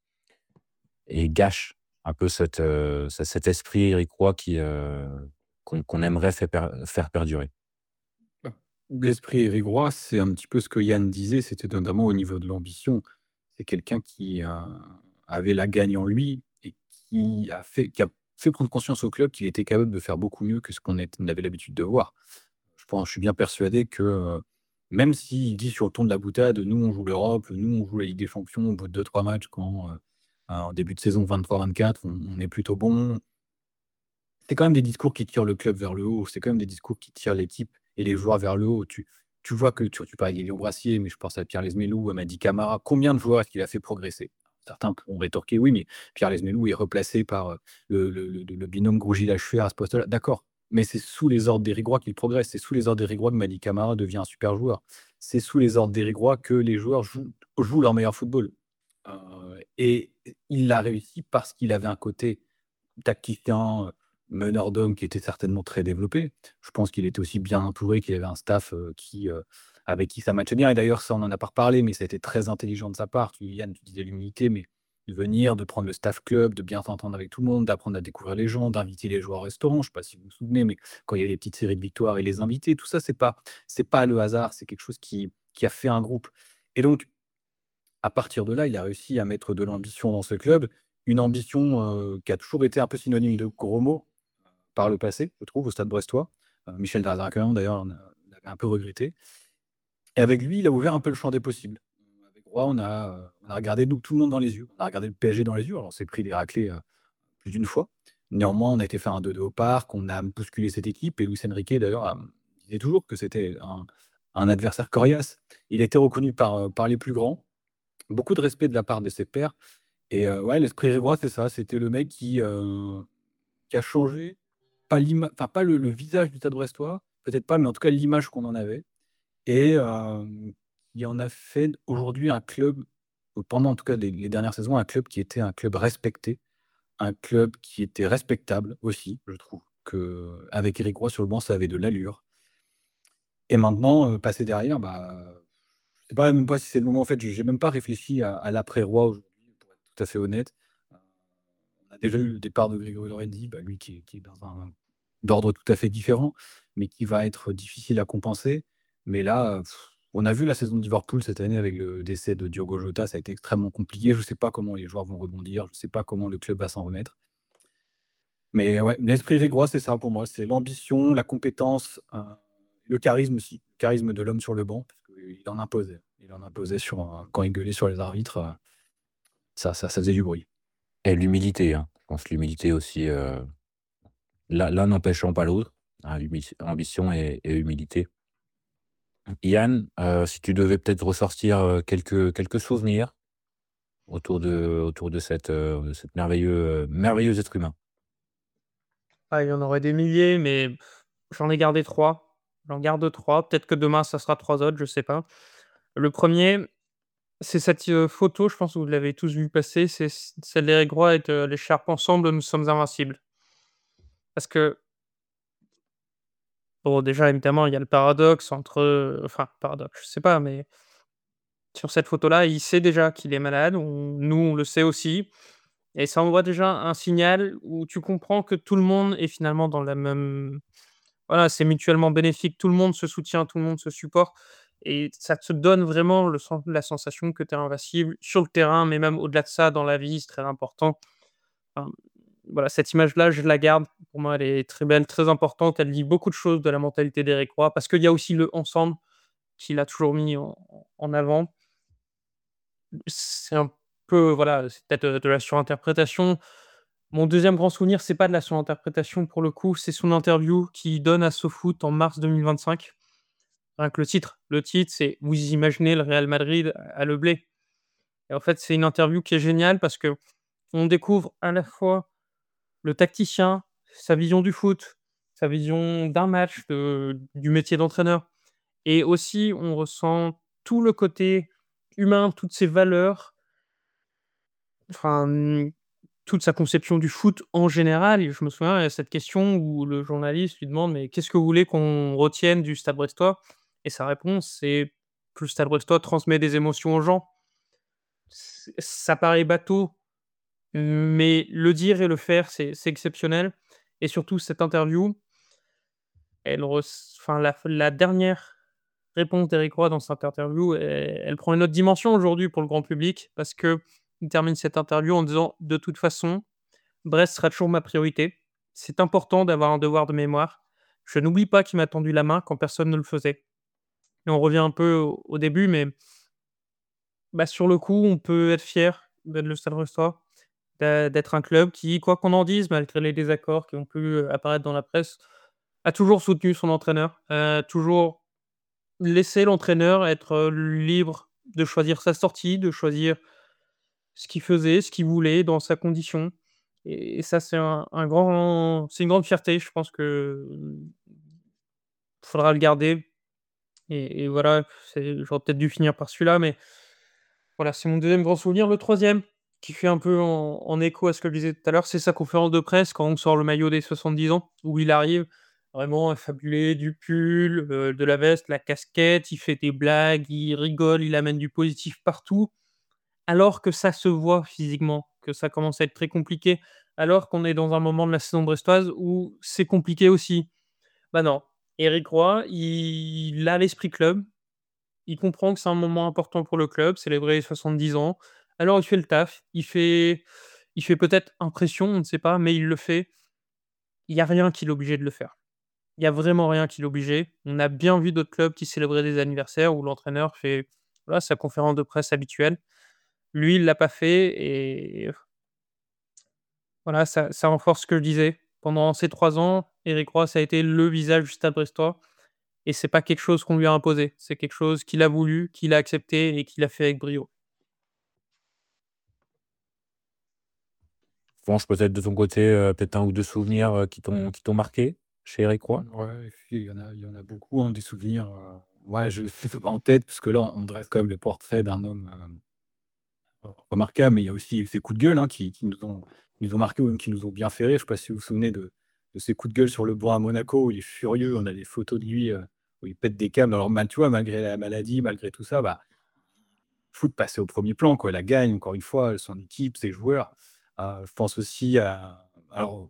et gâche un peu cet, heu, ce cet esprit éricois qui, heu, qu'on qu'on aimerait fait per faire perdurer. Bah, l'esprit Éric Roy, c'est un petit peu ce que Yann disait, c'était notamment au niveau de l'ambition. C'est quelqu'un qui, heu, avait la gagne en lui et qui a fait qui a fait prendre conscience au club qu'il était capable de faire beaucoup mieux que ce qu'on est on avait l'habitude de voir. Je pense je suis bien persuadé que, heu, même s'il dit sur le ton de la boutade: «Nous, on joue l'Europe, nous, on joue la Ligue des champions au bout de deux trois matchs quand, heu, en début de saison vingt-trois vingt-quatre, on on est plutôt bon». C'est quand même des discours qui tirent le club vers le haut, c'est quand même des discours qui tirent l'équipe et les joueurs vers le haut. Tu tu vois que tu tu parlais d'Élio Gracié, mais je pense à Pierre Lesmelou, à Mady Camara. Combien de joueurs est-ce qu'il a fait progresser? Certains pourront rétorquer: «Oui, mais Pierre Lesmelou est replacé par, heu, le le le le binôme Grougy-Lachuer à ce poste-là». D'accord, mais c'est sous les ordres d'Éric Roy qu'il progresse, c'est sous les ordres d'Éric Roy que Mady Camara devient un super joueur. C'est sous les ordres d'Éric Roy que les joueurs jouent jouent leur meilleur football, heu et il l'a réussi parce qu'il avait un côté tacticien, heu, meneur d'hommes qui était certainement très développé. Je pense qu'il était aussi bien entouré, qu'il avait un staff, heu, qui, heu, avec qui ça matchait bien et d'ailleurs ça on en a pas reparlé, mais ça a été très intelligent de sa part. Tu Yann, tu disais l'humilité, mais de venir, de prendre le staff club, de bien s'entendre avec tout le monde, d'apprendre à découvrir les gens, d'inviter les joueurs au restaurant. Je sais pas si vous vous souvenez, mais quand il y a des petites séries de victoires, il les invitait. Tout ça, c'est pas c'est pas le hasard, c'est quelque chose qui qui a fait un groupe et donc à partir de là, il a réussi à mettre de l'ambition dans ce club, une ambition, heu, qui a toujours été un peu synonyme de gros mots par le passé, je trouve, au Stade brestois. Heu, Michel Darzacun d'ailleurs en a l'avait un peu regretté et avec lui, il a ouvert un peu le champ des possibles. Heu, avec Roy, on a, heu, on a regardé nous tout le monde dans les yeux. On a regardé le P S G dans les yeux, alors on s'est pris des raclées, heu, plus d'une fois. Néanmoins, on a été faire un deux deux au parc, on a bousculé cette équipe et Luis Enrique d'ailleurs a disait toujours que c'était un un adversaire coriace. Il était reconnu par, heu, par les plus grands. Beaucoup de respect de la part de ses pairs et heu, ouais, l'esprit grégoire, c'est ça. C'était le mec qui, heu, qui a changé, pas l'ima enfin, pas le le visage du Stade brestois, peut-être pas, mais en tout cas l'image qu'on en avait et hem, qui en a fait aujourd'hui un club, ou pendant en tout cas les les dernières saisons, un club qui était un club respecté, un club qui était respectable aussi. Je trouve qu'avec Éric Roy sur le banc, ça avait de l'allure et maintenant, heu, passer derrière, bah, je sais pas même pas si c'est le moment. En fait, j'ai j'ai même pas réfléchi à à l'après Roy aujourd'hui, pour être tout à fait honnête. Heu, on a déjà eu le départ de Grégory Lorenzi, bah, lui qui est qui est dans un d'ordre tout à fait différent, mais qui va être difficile à compenser. Mais là, heu, on a vu la saison de Liverpool cette année avec le décès de Diogo Jota, ça a été extrêmement compliqué. Je sais pas comment les joueurs vont rebondir, je sais pas comment le club va s'en remettre. Mais ouais, l'esprit grégoire, c'est ça pour moi, c'est l'ambition, la compétence, heu, le charisme aussi, le charisme de l'homme sur le banc, parce qu'il en imposait. Il en imposait sur, heu, quand il gueulait sur les arbitres, heu, ça ça ça faisait du bruit. Et l'humilité, hein. Je pense l'humilité aussi, heu, l'un l'un n'empêchant pas l'autre, hein, humi ambition et et humilité. Yann, heu, si tu devais peut-être ressortir, heu, quelques quelques souvenirs autour de autour de cette, heu, de cet merveilleux, heu, merveilleux être humain. Ah, il y en aurait des milliers, mais j'en ai gardé trois. J'en garde trois. Peut-être que demain, ça sera trois autres, je sais pas. Le premier, c'est cette, heu, photo, je pense que vous l'avez tous vu passer, c'est c celle d'Éric Roy avec, heu, l'écharpe «Ensemble, nous sommes invincibles». Parce que, bon, déjà, évidemment, il y a le paradoxe entre, heu, enfin, paradoxe, je sais pas, mais sur cette photo-là, il sait déjà qu'il est malade, on nous, on le sait aussi et ça envoie déjà un signal où tu comprends que tout le monde est finalement dans la même. Voilà, c'est mutuellement bénéfique, tout le monde se soutient, tout le monde se supporte et ça te donne vraiment le sen la sensation que tu es invincible sur le terrain, mais même au-delà de ça, dans la vie, c'est très important. Enfin, voilà, cette image-là, je la garde. Pour moi, elle est très belle, très importante. Elle dit beaucoup de choses de la mentalité d'Éric Roy parce qu'il y a aussi le «ensemble» qu'il a toujours mis en en avant. C'est un peu, voilà, c'est peut-être, heu, de la surinterprétation. Mon deuxième grand souvenir, c'est pas de la surinterprétation pour le coup, c'est son interview qu'il donne à SoFoot en mars deux mille vingt-cinq. Rien que le titre. Le titre, c'est: «Vous imaginez le Real Madrid à le blé?» Et en fait, c'est une interview qui est géniale parce qu'on découvre à la fois le tacticien, sa vision du foot, sa vision d'un match, de du métier d'entraîneur et aussi on ressent tout le côté humain, toutes ses valeurs, enfin, mmh, toute sa conception du foot en général. Et je me souviens, il y a cette question où le journaliste lui demande: «Mais qu'est-ce que vous voulez qu'on retienne du Stade brestois?» Et sa réponse, c'est que le Stade brestois transmet des émotions aux gens. C Ça paraît bateau, mais le dire et le faire, c'est c'est exceptionnel et surtout cette interview, elle res enfin la la dernière réponse d'Éric Roy dans cette interview, elle elle prend une autre dimension aujourd'hui pour le grand public parce qu'il termine cette interview en disant: «De toute façon, Brest sera toujours ma priorité. C'est important d'avoir un devoir de mémoire. Je n'oublie pas qui m'a tendu la main quand personne ne le faisait». Et on revient un peu au au début, mais bah, sur le coup, on peut être fier d'être le Stade Brestois, d'a d'être un club qui, quoi qu'on en dise, malgré les désaccords qui ont pu, heu, apparaître dans la presse, a toujours soutenu son entraîneur, a toujours laissé l'entraîneur être, heu, libre de choisir sa sortie, de choisir ce qu'il faisait, ce qu'il voulait dans sa condition et ça, c'est un un grand c'est une grande fierté. Je pense que, mmh, faudra le garder et et voilà, c'est j'aurais peut-être dû finir par celui-là, mais voilà, c'est mon deuxième grand souvenir. Le troisième, qui fait un peu en en écho à ce que je disais tout à l'heure, c'est sa conférence de presse quand on sort le maillot des soixante-dix ans, où il arrive vraiment affabulé du pull, heu, de la veste, la casquette, il fait des blagues, il rigole, il amène du positif partout, alors que ça se voit physiquement, que ça commence à être très compliqué, alors qu'on est dans un moment de la saison brestoise où c'est compliqué aussi. Bah non, Éric Roy, il a l'esprit club, il comprend que c'est un moment important pour le club, célébrer les soixante-dix ans. Alors il fait le taf, il fait il fait peut-être impression, on ne sait pas, mais il le fait. Il y a rien qui l'obligeait de le faire. Il y a vraiment rien qui l'obligeait. On a bien vu d'autres clubs qui célébraient des anniversaires où l'entraîneur fait, voilà, sa conférence de presse habituelle. Lui, il l'a pas fait et voilà, ça ça renforce ce que je disais. Pendant ces trois ans, Éric Roy, ça a été le visage du Stade brestois et c'est pas quelque chose qu'on lui a imposé. C'est quelque chose qu'il a voulu, qu'il a accepté et qu'il a fait avec brio. Franche, peut-être de ton côté, heu, peut-être un ou deux souvenirs, heu, qui t'ont qui t'ont marqué chez Eric Roy? Ouais, et puis il y en a il y en a beaucoup, hein, des souvenirs, heu, ouais, je sais pas en tête parce que là, on dresse quand même le portrait d'un homme, hem, remarquable, mais il y a aussi ses coups de gueule, hein, qui qui nous ont qui nous ont marqués ou qui nous ont bien fait rire. Je sais pas si vous vous souvenez de de ses coups de gueule sur le banc à Monaco où il est furieux. On a des photos de lui, heu, où il pète des câbles. Alors mal tu vois, malgré la maladie, malgré tout ça, bah, foot passait au premier plan, quoi. La gagne, encore une fois, son équipe, ses joueurs. Heu, je pense aussi à alors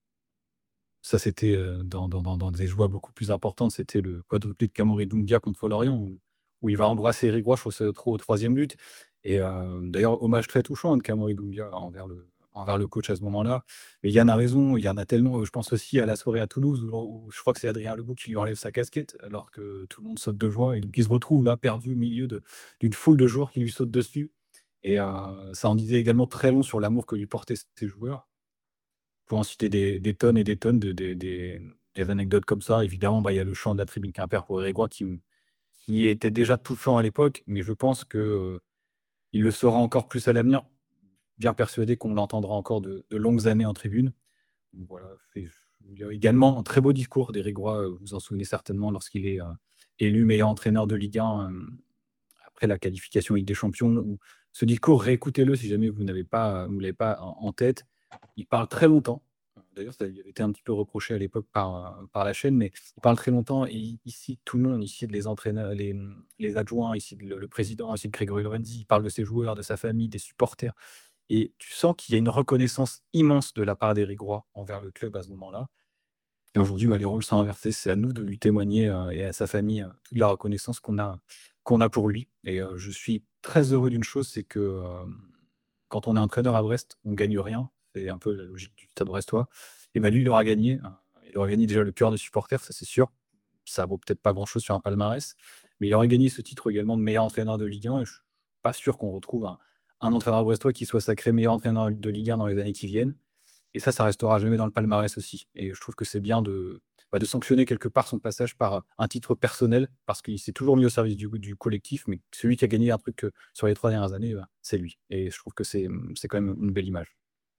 ça, c'était, heu, dans dans dans dans des joies beaucoup plus importantes, c'était le quadruplé de Kamori Doumbia contre Lorient où où il va embrasser Eric Roy, je crois que c'est au tro au troisième but et heu, d'ailleurs, hommage très touchant de Kamori Doumbia envers le envers le coach à ce moment-là. Mais Yann a raison, il y en a tellement, je pense aussi à la soirée à Toulouse où où je crois que c'est Adrien Legout qui lui enlève sa casquette alors que tout le monde saute de joie et donc il se retrouve là, perdu au milieu de d'une foule de joueurs qui lui sautent dessus et heu, ça en disait également très long sur l'amour que lui portaient ses joueurs. Pour en citer des des tonnes et des tonnes de des des des anecdotes comme ça. Évidemment, bah, il y a le chant de la tribune Quimper pour Uruguay qui m qui était déjà touchant à l'époque, mais je pense que, heu, il le sera encore plus à l'avenir. Bien persuadé qu'on l'entendra encore de de longues années en tribune. Donc voilà, c'est il y a également un très beau discours d'Éric Roy, heu, vous vous en souvenez certainement lorsqu'il est, heu, élu meilleur entraîneur de Ligue un, hem, après la qualification Ligue des champions où ce discours, réécoutez-le si jamais vous n'avez pas, vous l'avez pas en en tête. Il parle très longtemps. D'ailleurs, ça lui avait été un petit peu reproché à l'époque par, heu, par la chaîne, mais il parle très longtemps et il il cite tout le monde, il cite les entraîneurs, les, mmh, les adjoints, il cite le le président, il cite Grégory Lorenzi, il parle de ses joueurs, de sa famille, des supporters et tu sens qu'il y a une reconnaissance immense de la part d'Éric Roy envers le club à ce moment-là. Et aujourd'hui, bah, les rôles sont inversés. C'est à nous de lui témoigner, heu, et à sa famille, heu, toute la reconnaissance qu'on a qu'on a pour lui et heu, je suis très heureux d'une chose, c'est que, hem, quand on est entraîneur à Brest, on gagne rien. C'est un peu la logique du Stade brestois et bah, lui, il aura gagné, hein. Il aura gagné déjà le cœur des supporters, ça c'est sûr. Ça vaut peut-être pas grand-chose sur un palmarès, mais il aurait gagné ce titre également de meilleur entraîneur de Ligue un et je suis pas sûr qu'on retrouve un un entraîneur brestois qui soit sacré meilleur entraîneur de Ligue un dans les années qui viennent. Et ça, ça restera jamais dans le palmarès aussi et je trouve que c'est bien de, bah, de sanctionner quelque part son passage par, heu, un titre personnel parce qu'il s'est toujours mis au service du du collectif, mais celui qui a gagné un truc, heu, sur les trois dernières années, bah, c'est lui et je trouve que c'est, mmh, c'est quand même une belle image.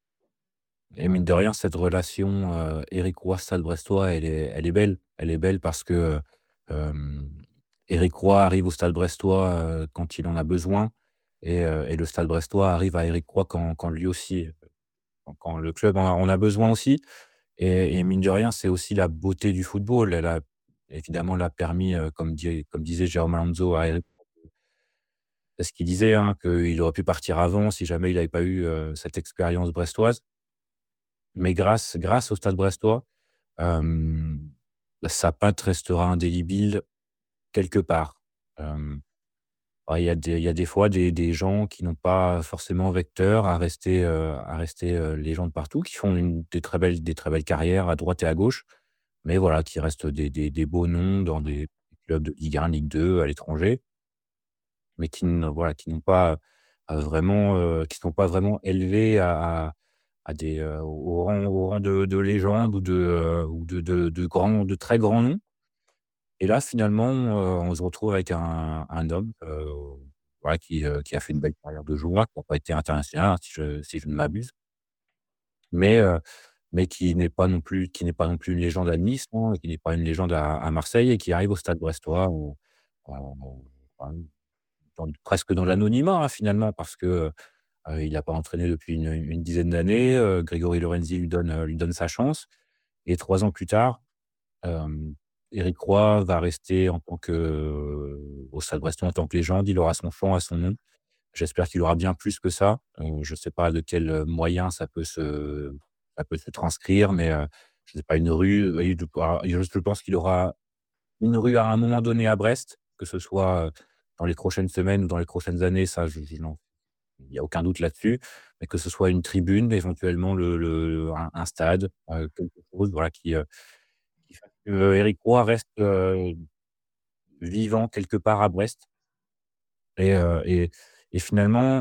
Et mine de rien, cette relation, heu, Éric Roy Stade Brestois, elle est elle est belle. Elle est belle parce que, hem, Éric Roy arrive au Stade Brestois, heu, quand il en a besoin et heu et le Stade Brestois arrive à Éric Roy quand quand lui aussi, quand quand le club en a en a besoin aussi et et mine de rien, c'est aussi la beauté du football. Elle a évidemment l'a permis, heu, comme dit comme disait Jérôme Alonso à Éric, c'est ce qu'il disait, hein, qu'il aurait pu partir avant si jamais il n'avait pas eu, heu, cette expérience brestoise. Mais grâce grâce au Stade Brestois, Hem, sa patte restera indélébile quelque part. Hem, bah, il y a des il y a des fois des des gens qui n'ont pas forcément vecteur à rester, heu, à rester, heu, légende partout, qui font une des très belles des très belles carrières à droite et à gauche, mais voilà, qui restent des des des beaux noms dans des clubs de Ligue un, Ligue deux, à l'étranger, mais qui ne voilà, qui n'ont pas, heu, vraiment, heu, qui sont pas vraiment élevés à à à des, heu, au rang au rang de de légende ou de, heu, ou de de de grands de très grands noms. Et là, finalement, heu, on se retrouve avec un un homme, heu, voilà, qui, heu, qui a fait une belle carrière de joueur, qui n'a pas été international, hein, si je si je ne m'abuse, mais heu, mais qui n'est pas non plus qui n'est pas non plus une légende à Nice, hein, qui n'est pas une légende à à Marseille et qui arrive au Stade brestois en en enfin, dans presque dans l'anonymat, hein, finalement, parce que, heu, il n'a pas entraîné depuis une une dizaine d'années, heu, Grégory Lorenzi lui donne, heu, lui donne sa chance et trois ans plus tard, Hem, Éric Roy va rester en tant que, heu, au Stade Brestois en tant que légende. Il aura son chant à son nom. J'espère qu'il aura bien plus que ça. Heu, je ne sais pas de quels, heu, moyens ça peut se ça peut se transcrire, mais, heu, je ne sais pas, une rue, oui, de pouvoir je je pense qu'il aura une rue à un moment donné à Brest, que ce soit, heu, dans les prochaines semaines ou dans les prochaines années, ça je je n'en il y a aucun doute là-dessus, mais que ce soit une tribune, éventuellement le le un un stade, heu, quelque chose, voilà, qui, heu, qui fasse que Éric Roy reste, heu, vivant quelque part à Brest et heu et et finalement,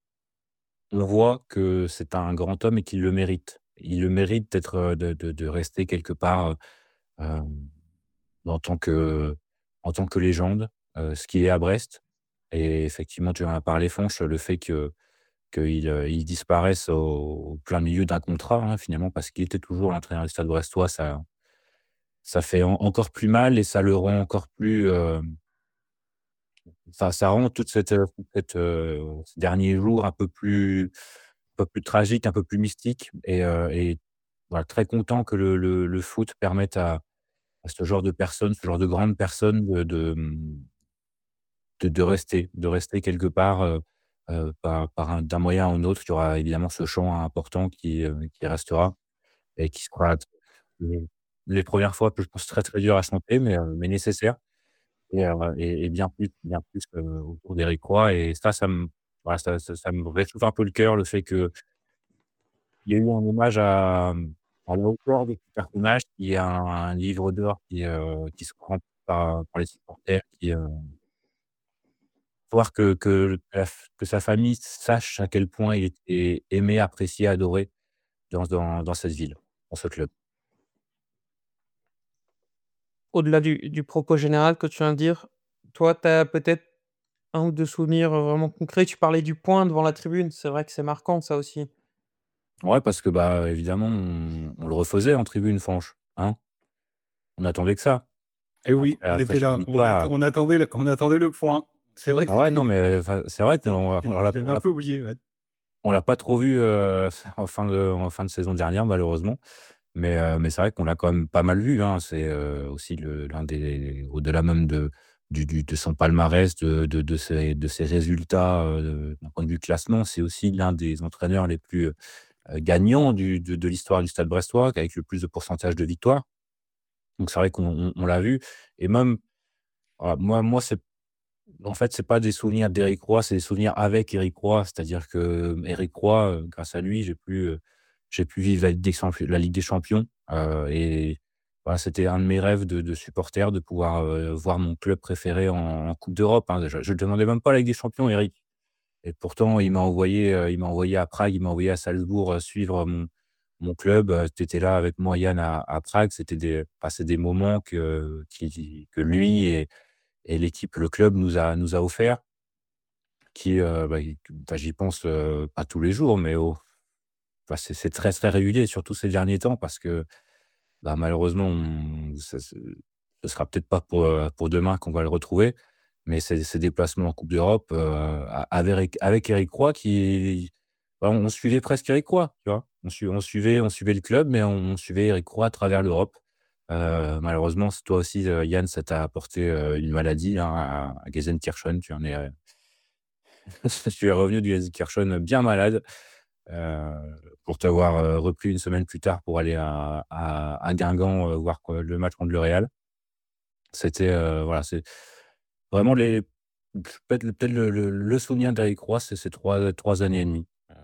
on voit que c'est un grand homme et qu'il le mérite. Il le mérite d'être, heu, de de de rester quelque part, heu, hem, en tant que en tant que légende, heu, ce qui est à Brest. Et effectivement, tu en as parlé, Fonch, le fait que qu'il, heu, il disparaisse au au plein milieu d'un contrat, hein, finalement, parce qu'il était toujours l'entraîneur du Stade brestois, ça ça fait en encore plus mal et ça le rend encore plus, hem, ça ça rend toute cette, heu, cette, heu, ces derniers jours un peu plus un peu plus tragique, un peu plus mystique et heu et voilà, très content que le le le foot permette à à ce genre de personnes, ce genre de grandes personnes de de, mmh, de de rester de rester quelque part, heu heu, par par un d'un moyen ou un autre. Il y aura évidemment ce champ important qui, heu, qui restera et qui sera les les premières fois, je pense, très, très dur à chanter, mais heu, mais nécessaire et heu et et bien plus bien plus, heu, autour d'Éric Roy et ça, ça me voilà, ça ça ça me réchauffe un peu le cœur, le fait qu'il y ait eu un hommage à, mmh, à la hauteur de ce personnage, qui a un un livre d'or qui, heu, qui se remplit par par les supporters, qui, heu voir que que la f que sa famille sache à quel point il était aimé, apprécié, adoré dans dans dans cette ville, dans ce club. Au-delà du du propos général que tu viens de dire, toi, tu as peut-être un ou deux souvenirs, heu, vraiment concrets? Tu parlais du point devant la tribune, c'est vrai que c'est marquant ça aussi. Ouais, parce que, bah, évidemment, on on le refaisait en tribune, Fanch, hein? On attendait que ça. Et oui, Après on après était chaque là, on att victoire on attendait le on attendait le point. C'est vrai que ah ouais, non, mais enfin, c'est vrai qu'on on l'a j'avais on un l'a peu oublié, ouais. on l'a pas trop vu, heu, en fin de en fin de saison dernière, malheureusement. Mais heu, mais c'est vrai qu'on l'a quand même pas mal vu, hein. C'est, heu, aussi le l'un des au-delà même de du du de son palmarès, de de de ses de ses résultats, heu, d'un point de vue classement, c'est aussi l'un des entraîneurs les plus, heu, gagnants du de de l'histoire du Stade brestois, avec le plus de pourcentage de victoires. Donc c'est vrai qu'on on on l'a vu et même, voilà, moi moi, c'est en fait, c'est pas des souvenirs d'Éric Roy, c'est des souvenirs avec Éric Roy. C'est-à-dire qu'Éric Roy, heu, grâce à lui, j'ai pu, heu, j'ai pu vivre la Ligue des champions la Ligue des champions, heu et voilà, c'était un de mes rêves de de supporter de pouvoir, heu, voir mon club préféré en en coupe d'Europe, hein. Je je lui demandais même pas la Ligue des champions, Éric et pourtant il m'a envoyé, heu, il m'a envoyé à Prague, il m'a envoyé à Salzbourg, heu, suivre mon mon club, heu, tu étais là avec moi, Yann, à à Prague. C'était des bah, c'est des moments que qui que lui et et l'équipe, le club nous a nous a offert qui, heu, bah, i enfin, j'y pense, heu, pas tous les jours, mais au enfin, c'est c'est très, très régulier, surtout ces derniers temps parce que, bah, malheureusement, on ça se ce sera peut-être pas pour, heu, pour demain qu'on va le retrouver, mais ces ces déplacements en coupe d'Europe, heu, a avec avec Éric Roy qui bah, on suivait presque Éric Roy, tu vois? On sui on suivait on suivait le club, mais on suivait Éric Roy à travers l'Europe. Heu, malheureusement, c toi aussi, heu, Yann, ça t'a apporté, heu, une maladie, hein, à à Gelsenkirchen. Tu en es, heu tu es revenu de Gelsenkirchen bien malade, heu, pour t'avoir, heu, repris une semaine plus tard pour aller à à à Guingamp, heu, voir quoi le match contre le Real. C'était, heu, voilà, c'est vraiment les peut-être le peut-être le le le souvenir d'Éric Roy, c'est ces trois trois années et demie, heu,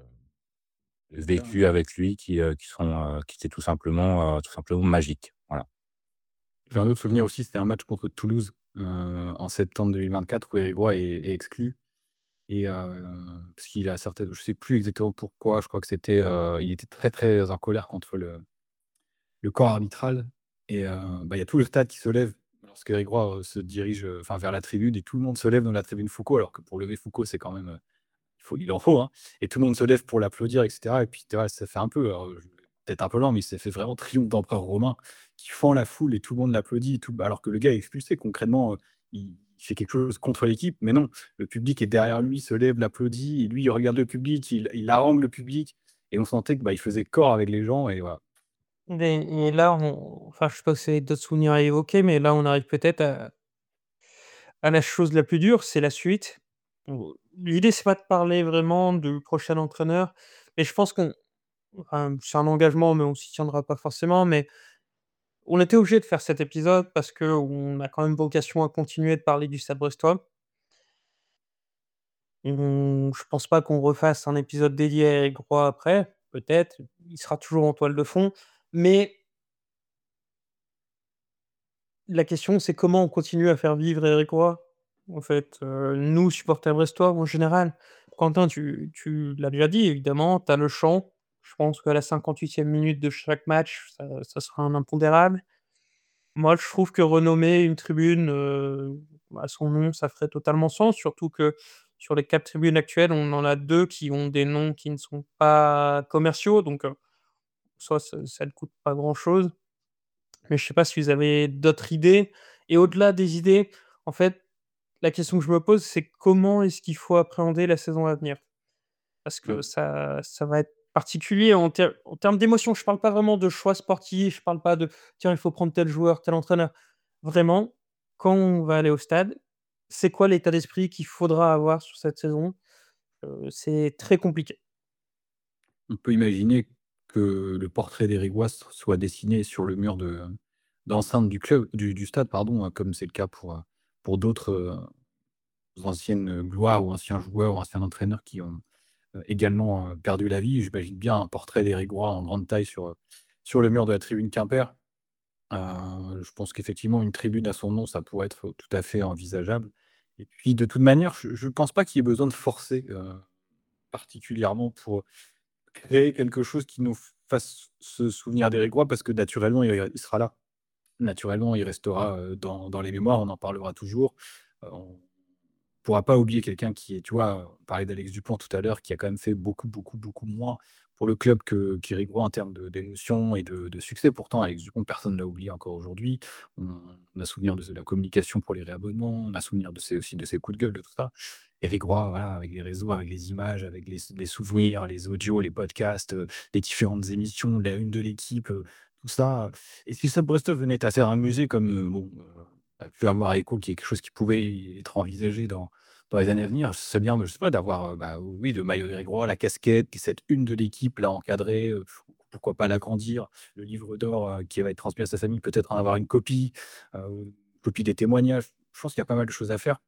vécues avec lui qui, heu, qui sont, heu, qui étaient tout simplement, heu, tout simplement magiques. Voilà. J'ai un autre souvenir aussi, c'était un match contre Toulouse, heu, en septembre deux mille vingt-quatre où Éric Roy est est exclu et heu, parce qu'il a certaines je sais plus exactement pourquoi, je crois que c'était, heu, il était très, très en colère contre le le corps arbitral et heu, bah, il y a tout le stade qui se lève lorsqu'Éric Roy, heu, se dirige, heu, enfin vers la tribune et tout le monde se lève dans la tribune Foucault, alors que pour lever Foucault, c'est quand même, heu, il faut il en faut, hein et tout le monde se lève pour l'applaudir et cetera et puis tu vois, ça fait un peu, alors, je peut-être un peu lent, mais ça fait vraiment triomphe d'empereur romain qui fend la foule et tout le monde l'applaudit et tout, alors que le gars est expulsé concrètement, heu, il il fait quelque chose contre l'équipe, mais non, le public est derrière lui, se lève, l'applaudit et lui, il regarde le public, il il harangue le public et on sentait que, bah, il faisait corps avec les gens et voilà. Mais et là, on enfin, je sais pas si vous avez d'autres souvenirs à évoquer, mais là, on arrive peut-être à à la chose la plus dure, c'est la suite. Ou l'idée, c'est pas de parler vraiment du prochain entraîneur, mais je pense qu'on enfin, c'est un engagement, mais on s'y tiendra pas forcément, mais on était obligé de faire cet épisode parce qu'on a quand même vocation à continuer de parler du Stade brestois. On je pense pas qu'on refasse un épisode dédié à Éric Roy après, peut-être, il sera toujours en toile de fond, mais la question, c'est comment on continue à faire vivre Éric Roy, en fait, heu, nous, supporters brestois, en général. Quentin, tu tu l'as déjà dit, évidemment, tu as le chant. Je pense qu'à la cinquante-huitième minute de chaque match, ça ça sera un impondérable. moi, je trouve que renommer une tribune, heu, à son nom, ça ferait totalement sens. Surtout que sur les quatre tribunes actuelles, on en a deux qui ont des noms qui ne sont pas commerciaux, donc heu, soit ça ça ne coûte pas grand-chose. Mais je sais pas si vous avez d'autres idées? Et au-delà des idées, en fait, la question que je me pose, c'est comment est-ce qu'il faut appréhender la saison à venir? Parce que Mmh. ça ça va être particulier en ter en termes d'émotion. Je parle pas vraiment de choix sportifs, je parle pas de: «Tiens, il faut prendre tel joueur, tel entraîneur». Vraiment, quand on va aller au stade, c'est quoi l'état d'esprit qu'il faudra avoir sur cette saison? Heu, c'est très compliqué. On peut imaginer que le portrait d'Eric Roy soit dessiné sur le mur de d'enceinte du club du du stade, pardon, hein, comme c'est le cas pour, heu, pour d'autres, heu, anciennes gloires ou anciens joueurs ou anciens entraîneurs qui ont, heu, également, heu, perdu la vie. J'imagine bien un portrait d'Eric Roy en grande taille sur, heu, sur le mur de la tribune Quimper. Heu, je pense qu'effectivement une tribune à son nom, ça pourrait être tout à fait envisageable et puis de toute manière, je ne pense pas qu'il y ait besoin de forcer, heu, particulièrement pour créer quelque chose qui nous fasse se souvenir d'Éric Roy parce que naturellement, il il sera là. Naturellement, il restera, heu, dans dans les mémoires, on en parlera toujours. Heu, on pourra pas oublier quelqu'un qui est tu vois, on parlait d'Alex Dupont tout à l'heure, qui a quand même fait beaucoup, beaucoup, beaucoup moins pour le club que qu'Éric Roy en termes de d'émotion et de de succès. Pourtant, Alex Dupont, personne ne l'a oublié encore aujourd'hui. On on a souvenir de la communication pour les réabonnements, on a souvenir de ses aussi de ses coups de gueule, de tout ça. Éric Roy, voilà, avec les réseaux, avec les images, avec les les souvenirs, les audios, les podcasts, heu, les différentes émissions, la une de l'équipe, heu, tout ça, et si Seb Brestoff venait à faire un musée comme, heu, bon, heu, a pu avoir écho, qui est quelque chose qui pouvait être envisagé dans dans les années à venir, ce serait bien, je sais pas, d'avoir, heu, bah, oui, le maillot d'Éric Roy, la casquette, cette une de l'équipe là encadrée, heu, pourquoi pas l'agrandir, le livre d'or, heu, qui va être transmis à sa famille, peut-être en avoir une copie, heu, copie des témoignages. Je pense qu'il y a pas mal de choses à faire.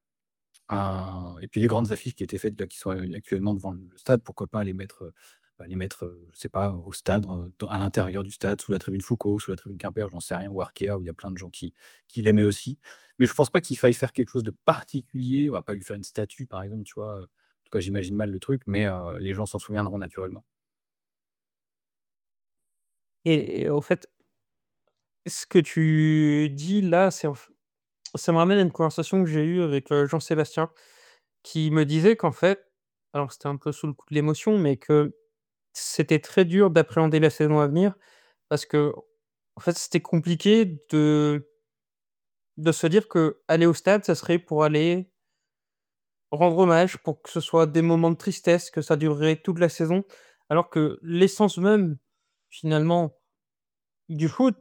Ah et puis les grandes affiches qui étaient faites là, qui sont, heu, actuellement devant le stade, pourquoi pas les mettre, heu, bah, les mettre, heu, je sais pas, au stade, heu, dans à l'intérieur du stade, sous la tribune Foucault, sous la tribune Quimper, j'en sais rien, ou Arkea, où il y a plein de gens qui qui l'aimaient aussi. Mais je pense pas qu'il faille faire quelque chose de particulier, on va pas lui faire une statue par exemple, tu vois? Heu, en tout cas, j'imagine mal le truc, mais heu, les gens s'en souviendront naturellement. Et et au fait, ce que tu dis là, c'est en f ça me ramène à une conversation que j'ai eue avec, heu, Jean-Sébastien, qui me disait qu'en fait, alors c'était un peu sous le coup de l'émotion, mais que c'était très dur d'appréhender la saison à venir parce que en fait, c'était compliqué de de se dire que aller au stade, ça serait pour aller rendre hommage, pour que ce soit des moments de tristesse, que ça durerait toute la saison. Alors que l'essence même, finalement, du foot,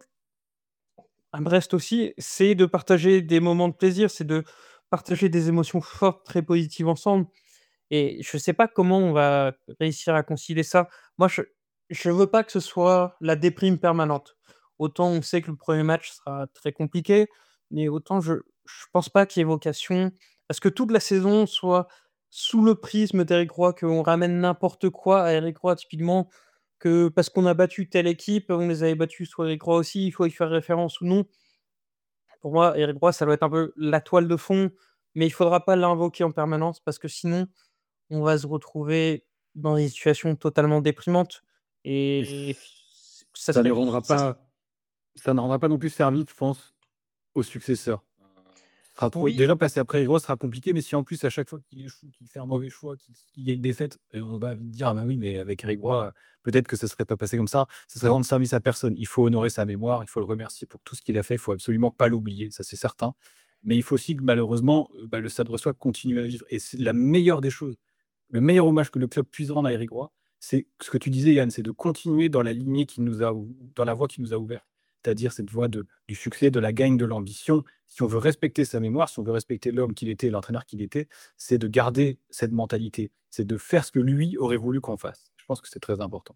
à Brest aussi, c'est de partager des moments de plaisir, c'est de partager des émotions fortes, très positives ensemble. Et je sais pas comment on va réussir à concilier ça. Moi, je je veux pas que ce soit la déprime permanente. Autant on sait que le premier match sera très compliqué, mais autant je je pense pas qu'il y ait vocation à ce que toute la saison soit sous le prisme d'Éric Roy, qu'on ramène n'importe quoi à Éric Roy typiquement, que parce qu'on a battu telle équipe, on les avait battus sur Éric Roy aussi, il faut y faire référence ou non. Pour moi, Éric Roy, ça doit être un peu la toile de fond, mais il faudra pas l'invoquer en permanence parce que sinon on va se retrouver dans des situations totalement déprimantes Et et ç ça ça ne serait rendra ça pas ça ne rendra pas non plus service, je pense, aux successeurs. Sera trop oui, déjà passer après Hero sera compliqué, mais si en plus à chaque fois qu'il échoue, qu'il fait un mauvais choix, qu'il qu'il y a une défaite, et on va vite dire: «Ah bah oui, mais avec Eric Roy, peut-être que ça serait pas passé comme ça». Ce serait rendre service à personne. Il faut honorer sa mémoire, il faut le remercier pour tout ce qu'il a fait, il faut absolument pas l'oublier, ça c'est certain. Mais il faut aussi que malheureusement, heu, bah, le Stade Brestois continue à vivre, et c'est la meilleure des choses. Le meilleur hommage que le club puisse rendre à Eric Roy, c'est ce que tu disais Yann, c'est de continuer dans la lignée qui nous a ou dans la voie qui nous a ouvert. C'est-à-dire cette voie de du succès, de la gagne, de l'ambition. Si on veut respecter sa mémoire, si on veut respecter l'homme qu'il était, l'entraîneur qu'il était, c'est de garder cette mentalité. C'est de faire ce que lui aurait voulu qu'on fasse. Je pense que c'est très important.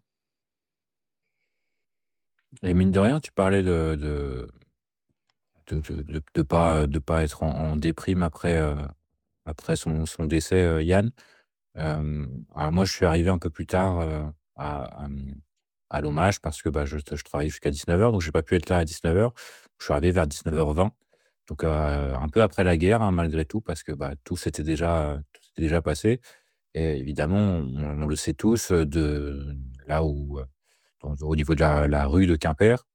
Et mine de rien, tu parlais de de de de de de pas, de pas être en en déprime après, heu, après son son décès, heu, Yann. Hem, alors moi, je suis arrivé un peu plus tard, heu, à à, mmh, à l'hommage parce que, bah, je je travaillais jusqu'à dix-neuf heures, donc j'ai pas pu être là à dix-neuf heures. Je suis arrivé vers dix-neuf heures vingt, donc heu, un peu après la guerre, hein, malgré tout, parce que, bah, tout s'était déjà, tout s'était déjà passé, et évidemment, on on le sait tous, heu, de là où, heu, dans au niveau de la la rue de Quimper,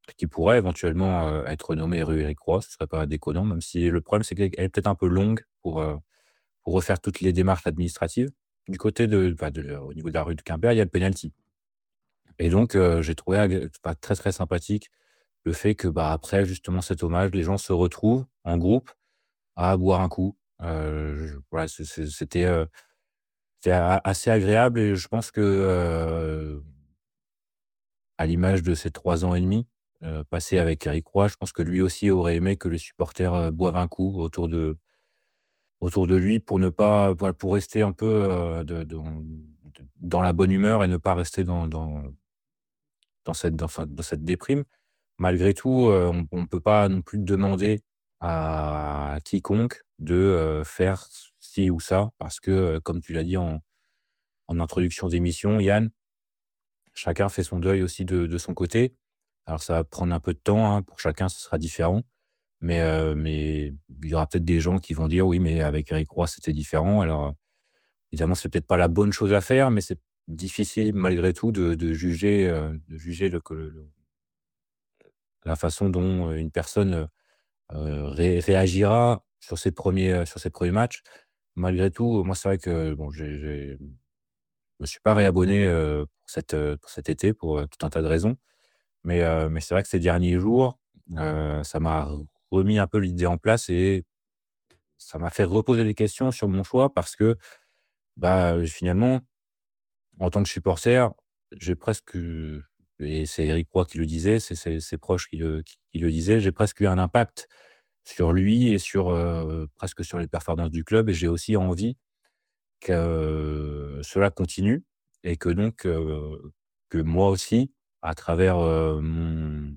qui pourrait éventuellement, heu, être nommée rue Éric Roy, ce serait pas déconnant, même si le problème, c'est qu'elle est peut-être un peu longue pour, heu, pour refaire toutes les démarches administratives. Du côté de bah, de au niveau de la rue de Quimper, il y a le penalty et donc heu, j'ai trouvé agré enfin très, très sympathique le fait que, bah, après justement cet hommage, les gens se retrouvent en groupe à boire un coup. Heu, je voilà, c'est c'est c'était, heu, c'était a assez agréable et je pense que, heu, à l'image de ces trois ans et demi, heu, passés avec Éric Roy, je pense que lui aussi aurait aimé que les supporters, heu, boivent un coup autour de autour de lui pour ne pas voilà, pour rester un peu, heu, de dans de dans la bonne humeur et ne pas rester dans dans dans cette dans enfin, dans cette déprime. Malgré tout, heu, on ne peut pas non plus demander à quiconque de, heu, faire ci ou ça parce que, heu, comme tu l'as dit en en introduction d'émission, Yann, chacun fait son deuil aussi de de son côté. Alors ça va prendre un peu de temps, hein, pour chacun, ce sera différent, mais heu, mais il y aura peut-être des gens qui vont dire: «Oui, mais avec Éric Roy, c'était différent». Alors, évidemment, c'est peut-être pas la bonne chose à faire, mais c'est difficile malgré tout de de juger, heu, de juger le que le la façon dont, heu, une personne, heu heu, ré réagira sur ses premiers ers sur ses premiers matchs. Malgré tout, moi, c'est vrai que bon, j'ai j'ai je me suis pas réabonné, heu, pour cet, heu, pour cet été pour, heu, tout un tas de raisons. Mais heu, mais c'est vrai que ces derniers jours, heu, ça m'a remis un peu l'idée en place et ça m'a fait reposer des questions sur mon choix parce que, bah, heu, finalement, en tant que supporter, j'ai presque eu et c'est Éric Roy qui le disait, c'est ses ses proches qui le qui qui le disaient, j'ai presque eu un impact sur lui et sur, heu, presque sur les performances du club et j'ai aussi envie que cela continue et que donc heu, que moi aussi, à travers, heu, mon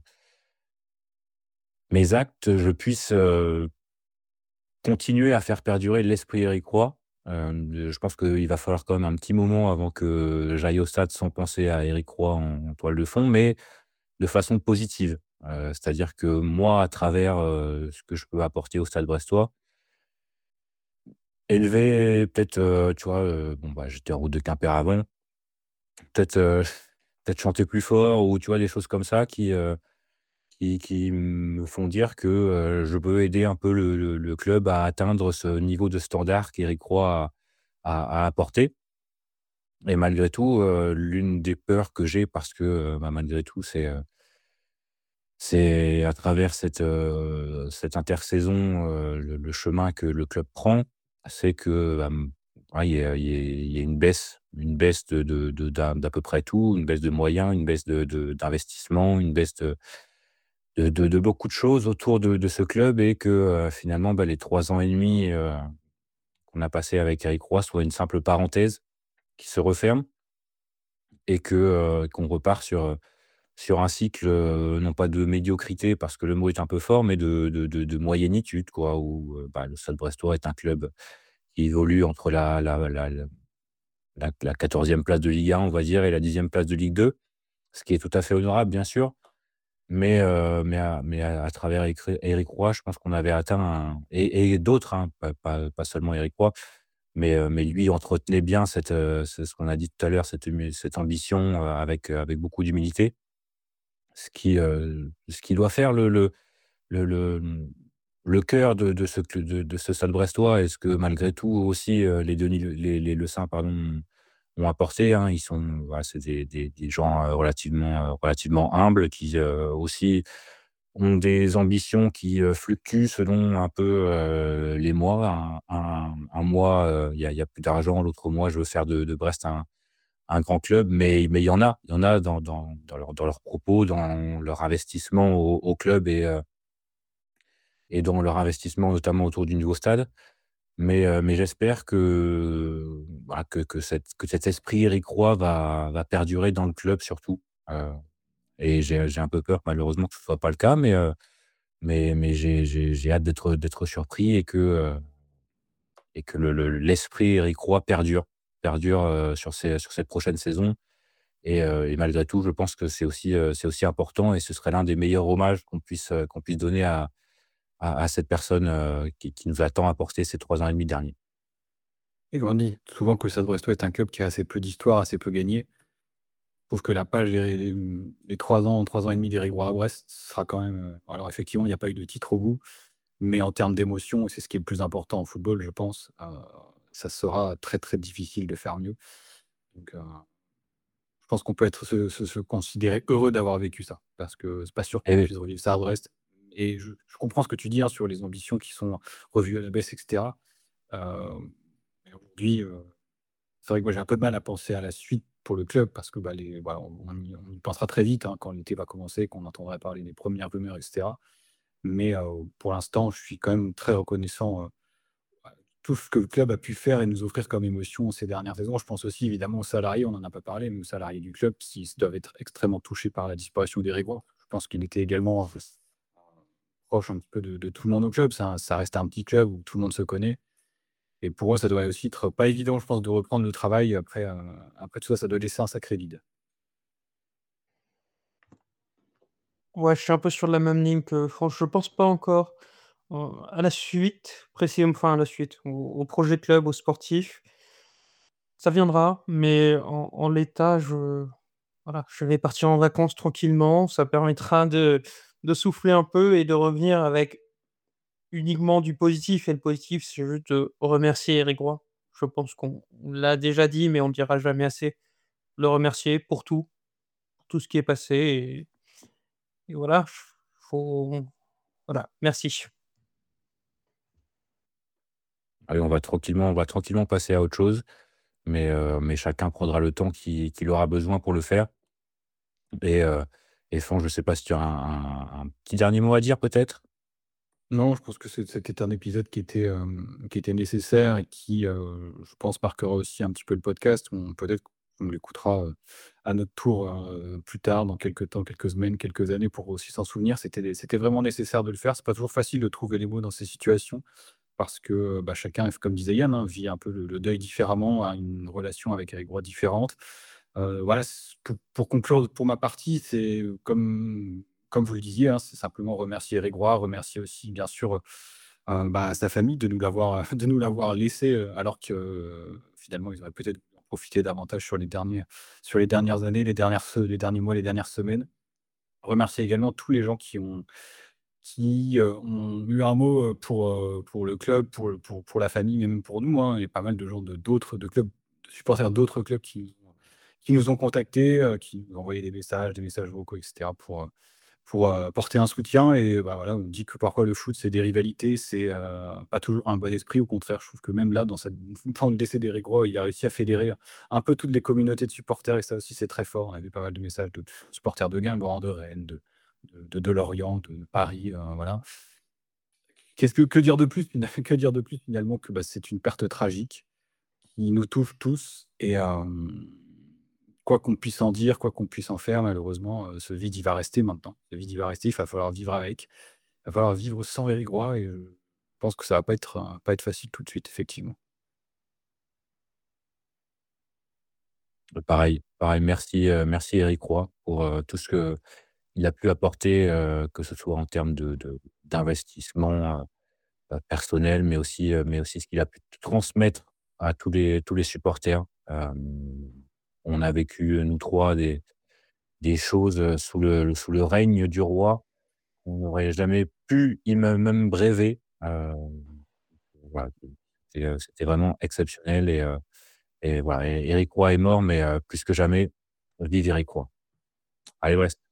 mes actes, je puisse, heu, continuer à faire perdurer l'esprit Éric Roy. Hem, je pense qu'il va falloir quand même un petit moment avant que j'aille au stade sans penser à Éric Roy en en toile de fond, mais de façon positive. Heu, c'est-à-dire que moi, à travers, heu, ce que je peux apporter au stade brestois élever peut-être, heu, tu vois, heu, bon, bah, j'étais en route de Quimper avant. Peut-être, heu, peut-être chanter plus fort ou tu vois, des choses comme ça qui, heu, qui qui me font dire que, heu, je peux aider un peu le le le club à atteindre ce niveau de standard qu'Éric Roy a a a apporté et malgré tout, heu, l'une des peurs que j'ai parce que, heu, bah, malgré tout, c'est, heu c'est à travers cette, heu, cette intersaison, heu, le le chemin que le club prend, c'est que, hem, ouais, il y a il y a il y a une baisse une baisse de de de d'à d'à peu près tout, une baisse de moyens, une baisse de de d'investissement, une baisse de de de de beaucoup de choses autour de de ce club et que, heu, finalement, bah, les trois ans et demi, heu, qu'on a passé avec Éric Roy soient une simple parenthèse qui se referme et que, heu, qu'on repart sur, heu, sur un cycle, heu, non pas de médiocrité parce que le mot est un peu fort, mais de de de de moyennitude quoi, où, heu, bah, le Stade Brestois est un club qui évolue entre la la la la la la quatorzième place de Ligue un, on va dire et la dixième place de Ligue deux. Ce qui est tout à fait honorable, bien sûr, mais heu, mais à mais à à travers Éric Éric Roy, je pense qu'on avait atteint un et et d'autres, hein, pas pas pas seulement Éric Roy, mais heu, mais lui entretenait bien cette, heu, c'est ce qu'on a dit tout à l'heure, cette humi cette ambition, heu, avec, heu, avec beaucoup d'humilité. Ce qui, heu, ce qui doit faire le le le le, mmh, le cœur de de ce cl de de ce Stade Brestois et ce que malgré tout aussi, heu, les Denis les les Lessins pardon, ont apporté, hein. Ils sont voilà, c'est des des des gens, heu, relativement, heu, relativement humbles qui, heu, aussi ont des ambitions qui, heu, fluctuent selon un peu, heu, les mois. Un un un mois, heu, il y a il y a plus d'argent, l'autre mois, je veux faire de de Brest un un grand club, mais mais il y en a il y en a dans dans dans leurs dans leurs propos, dans leur investissement au au club et heu et dans leur investissement notamment autour du nouveau stade. Mais heu, mais j'espère que, bah, que que cet que cet esprit Éric Roy va va perdurer dans le club surtout, heu et j'ai j'ai un peu peur malheureusement que ce soit pas le cas, mais heu, mais mais j'ai j'ai j'ai hâte d'être d'être surpris et que, heu et que le le l'esprit Éric Roy perdure perdure, heu, sur ces sur cette prochaine saison et heu et malgré tout, je pense que c'est aussi, heu, c'est aussi important et ce serait l'un des meilleurs hommages qu'on puisse, heu, qu'on puisse donner à à à cette personne, heu, qui qui nous a tant apporté ces trois ans et demi derniers. Et on dit souvent que le Stade Brestois est un club qui a assez peu d'histoire, assez peu gagné. trouve que la page des, mmh, des trois ans, trois ans et demi d'Éric Roy à Brest sera quand même, heu alors effectivement, il n'y a pas eu de titre au bout, mais en termes d'émotion, et c'est ce qui est le plus important en football, je pense, heu, ça sera très, très difficile de faire mieux. Donc, heu, je pense qu'on peut être se se se considérer heureux d'avoir vécu ça, parce que c'est pas sûr Eh qu'on oui. puisse revivre ça à Brest. Et je je comprends ce que tu dis, hein, sur les ambitions qui sont revues à la baisse et cetera. Hem, mais aujourd'hui, heu, c'est vrai que moi j'ai un peu de mal à penser à la suite pour le club parce que, bah, les voilà, on on y on y pensera très vite, hein, quand l'été va commencer, qu'on entendra parler des premières rumeurs et cetera. Mais, heu, pour l'instant, je suis quand même très reconnaissant, heu, bah, tout ce que le club a pu faire et nous offrir comme émotion ces dernières saisons. Je pense aussi évidemment aux salariés, on n'en a pas parlé, mais aux salariés du club qui s doivent être extrêmement touchés par la disparition d'Éric Roy. Je pense qu'il était également, heu, proche un petit peu de de tout le monde au club. Ça ça reste un petit club où tout le monde se connaît. Et pour eux, ça doit aussi être pas évident, je pense, de reprendre le travail après, heu, après tout ça, ça doit laisser un sacré vide. Ouais, je suis un peu sur la même ligne que Franck. Je pense pas encore, heu, à la suite, précisément enfin à la suite, au au projet club, aux sportifs. Ça viendra, mais en en l'état, je voilà, je vais partir en vacances tranquillement. Ça permettra de de souffler un peu et de revenir avec uniquement du positif, et le positif, c'est juste de remercier Éric Roy. Je pense qu'on on l'a déjà dit, mais on ne dira jamais assez. Le remercier pour tout, pour tout ce qui est passé, et et voilà, faut voilà, merci. Allez, on va tranquillement on va tranquillement passer à autre chose, mais heu, mais chacun prendra le temps qu'il qu'il aura besoin pour le faire. Et heu et Franck, je sais pas si tu as un un un petit dernier mot à dire peut-être? Non, je pense que c'est c'était un épisode qui était, hem, qui était nécessaire et qui, heu, je pense marquera aussi un petit peu le podcast. On peut-être qu'on l'écoutera, heu, à notre tour, heu, plus tard, dans quelques temps, quelques semaines, quelques années pour aussi s'en souvenir. C'était c'était vraiment nécessaire de le faire. C'est pas toujours facile de trouver les mots dans ces situations parce que, bah, chacun, comme disait Yann, hein, vit un peu le le deuil différemment, a une relation avec Éric Roy différente. Heu, voilà, c pour pour conclure pour ma partie, c'est, heu, comme comme vous le disiez, hein, c'est simplement remercier Éric Roy, remercier aussi bien sûr, heu heu, bah, sa famille de nous l'avoir, de nous l'avoir laissé, heu, alors que, heu, finalement ils auraient peut-être dû en profiter davantage sur les derniers sur les dernières années, les dernières se les derniers mois, les dernières semaines. Remercier également tous les gens qui ont qui, heu, ont eu un mot, heu, pour, heu, pour le club, pour le pour pour la famille, même pour nous, hein. Il y a pas mal de gens de d'autres de clubs, de supporters d'autres clubs qui qui nous ont contactés, heu, qui nous ont envoyé des messages, des messages vocaux et cetera pour, heu, pour, heu, porter un soutien. Et bah, voilà, on dit que parfois le foot, c'est des rivalités, c'est, heu, pas toujours un bon esprit. Au contraire, je trouve que même là, dans cette dans le décès d'Éric Roy, il a réussi à fédérer un peu toutes les communautés de supporters et ça aussi, c'est très fort. On a vu pas mal de messages de supporters de Guingamp, de Rennes, de de de de Lorient, de Paris, heu, voilà. Qu'est-ce que que dire de plus fina que dire de plus finalement que, bah, c'est une perte tragique qui nous touche tous. Et hem, quoi qu'on puisse en dire, quoi qu'on puisse en faire, malheureusement, heu, ce vide, il va rester maintenant. Ce vide, il va rester, il va falloir vivre avec. Il va falloir vivre sans Éric Roy et heu, je pense que ça va pas être, heu, pas être facile tout de suite, effectivement. Heu, pareil, pareil, merci, heu, merci Éric Roy pour, heu, tout ce qu'il a pu apporter, heu, que ce soit en termes de de d'investissement, heu heu, personnel, mais aussi, heu, mais aussi ce qu'il a pu transmettre à tous les tous les supporters. Hem, on a vécu, heu, nous trois des des choses, heu, sous le sous le règne du roi qu'on n'aurait jamais pu im même rêver. Heu, voilà, c'était, heu, c'était vraiment exceptionnel. Et heu et voilà, et Éric Roy est mort, mais heu, plus que jamais, vive Éric Roy. Allez, Brest.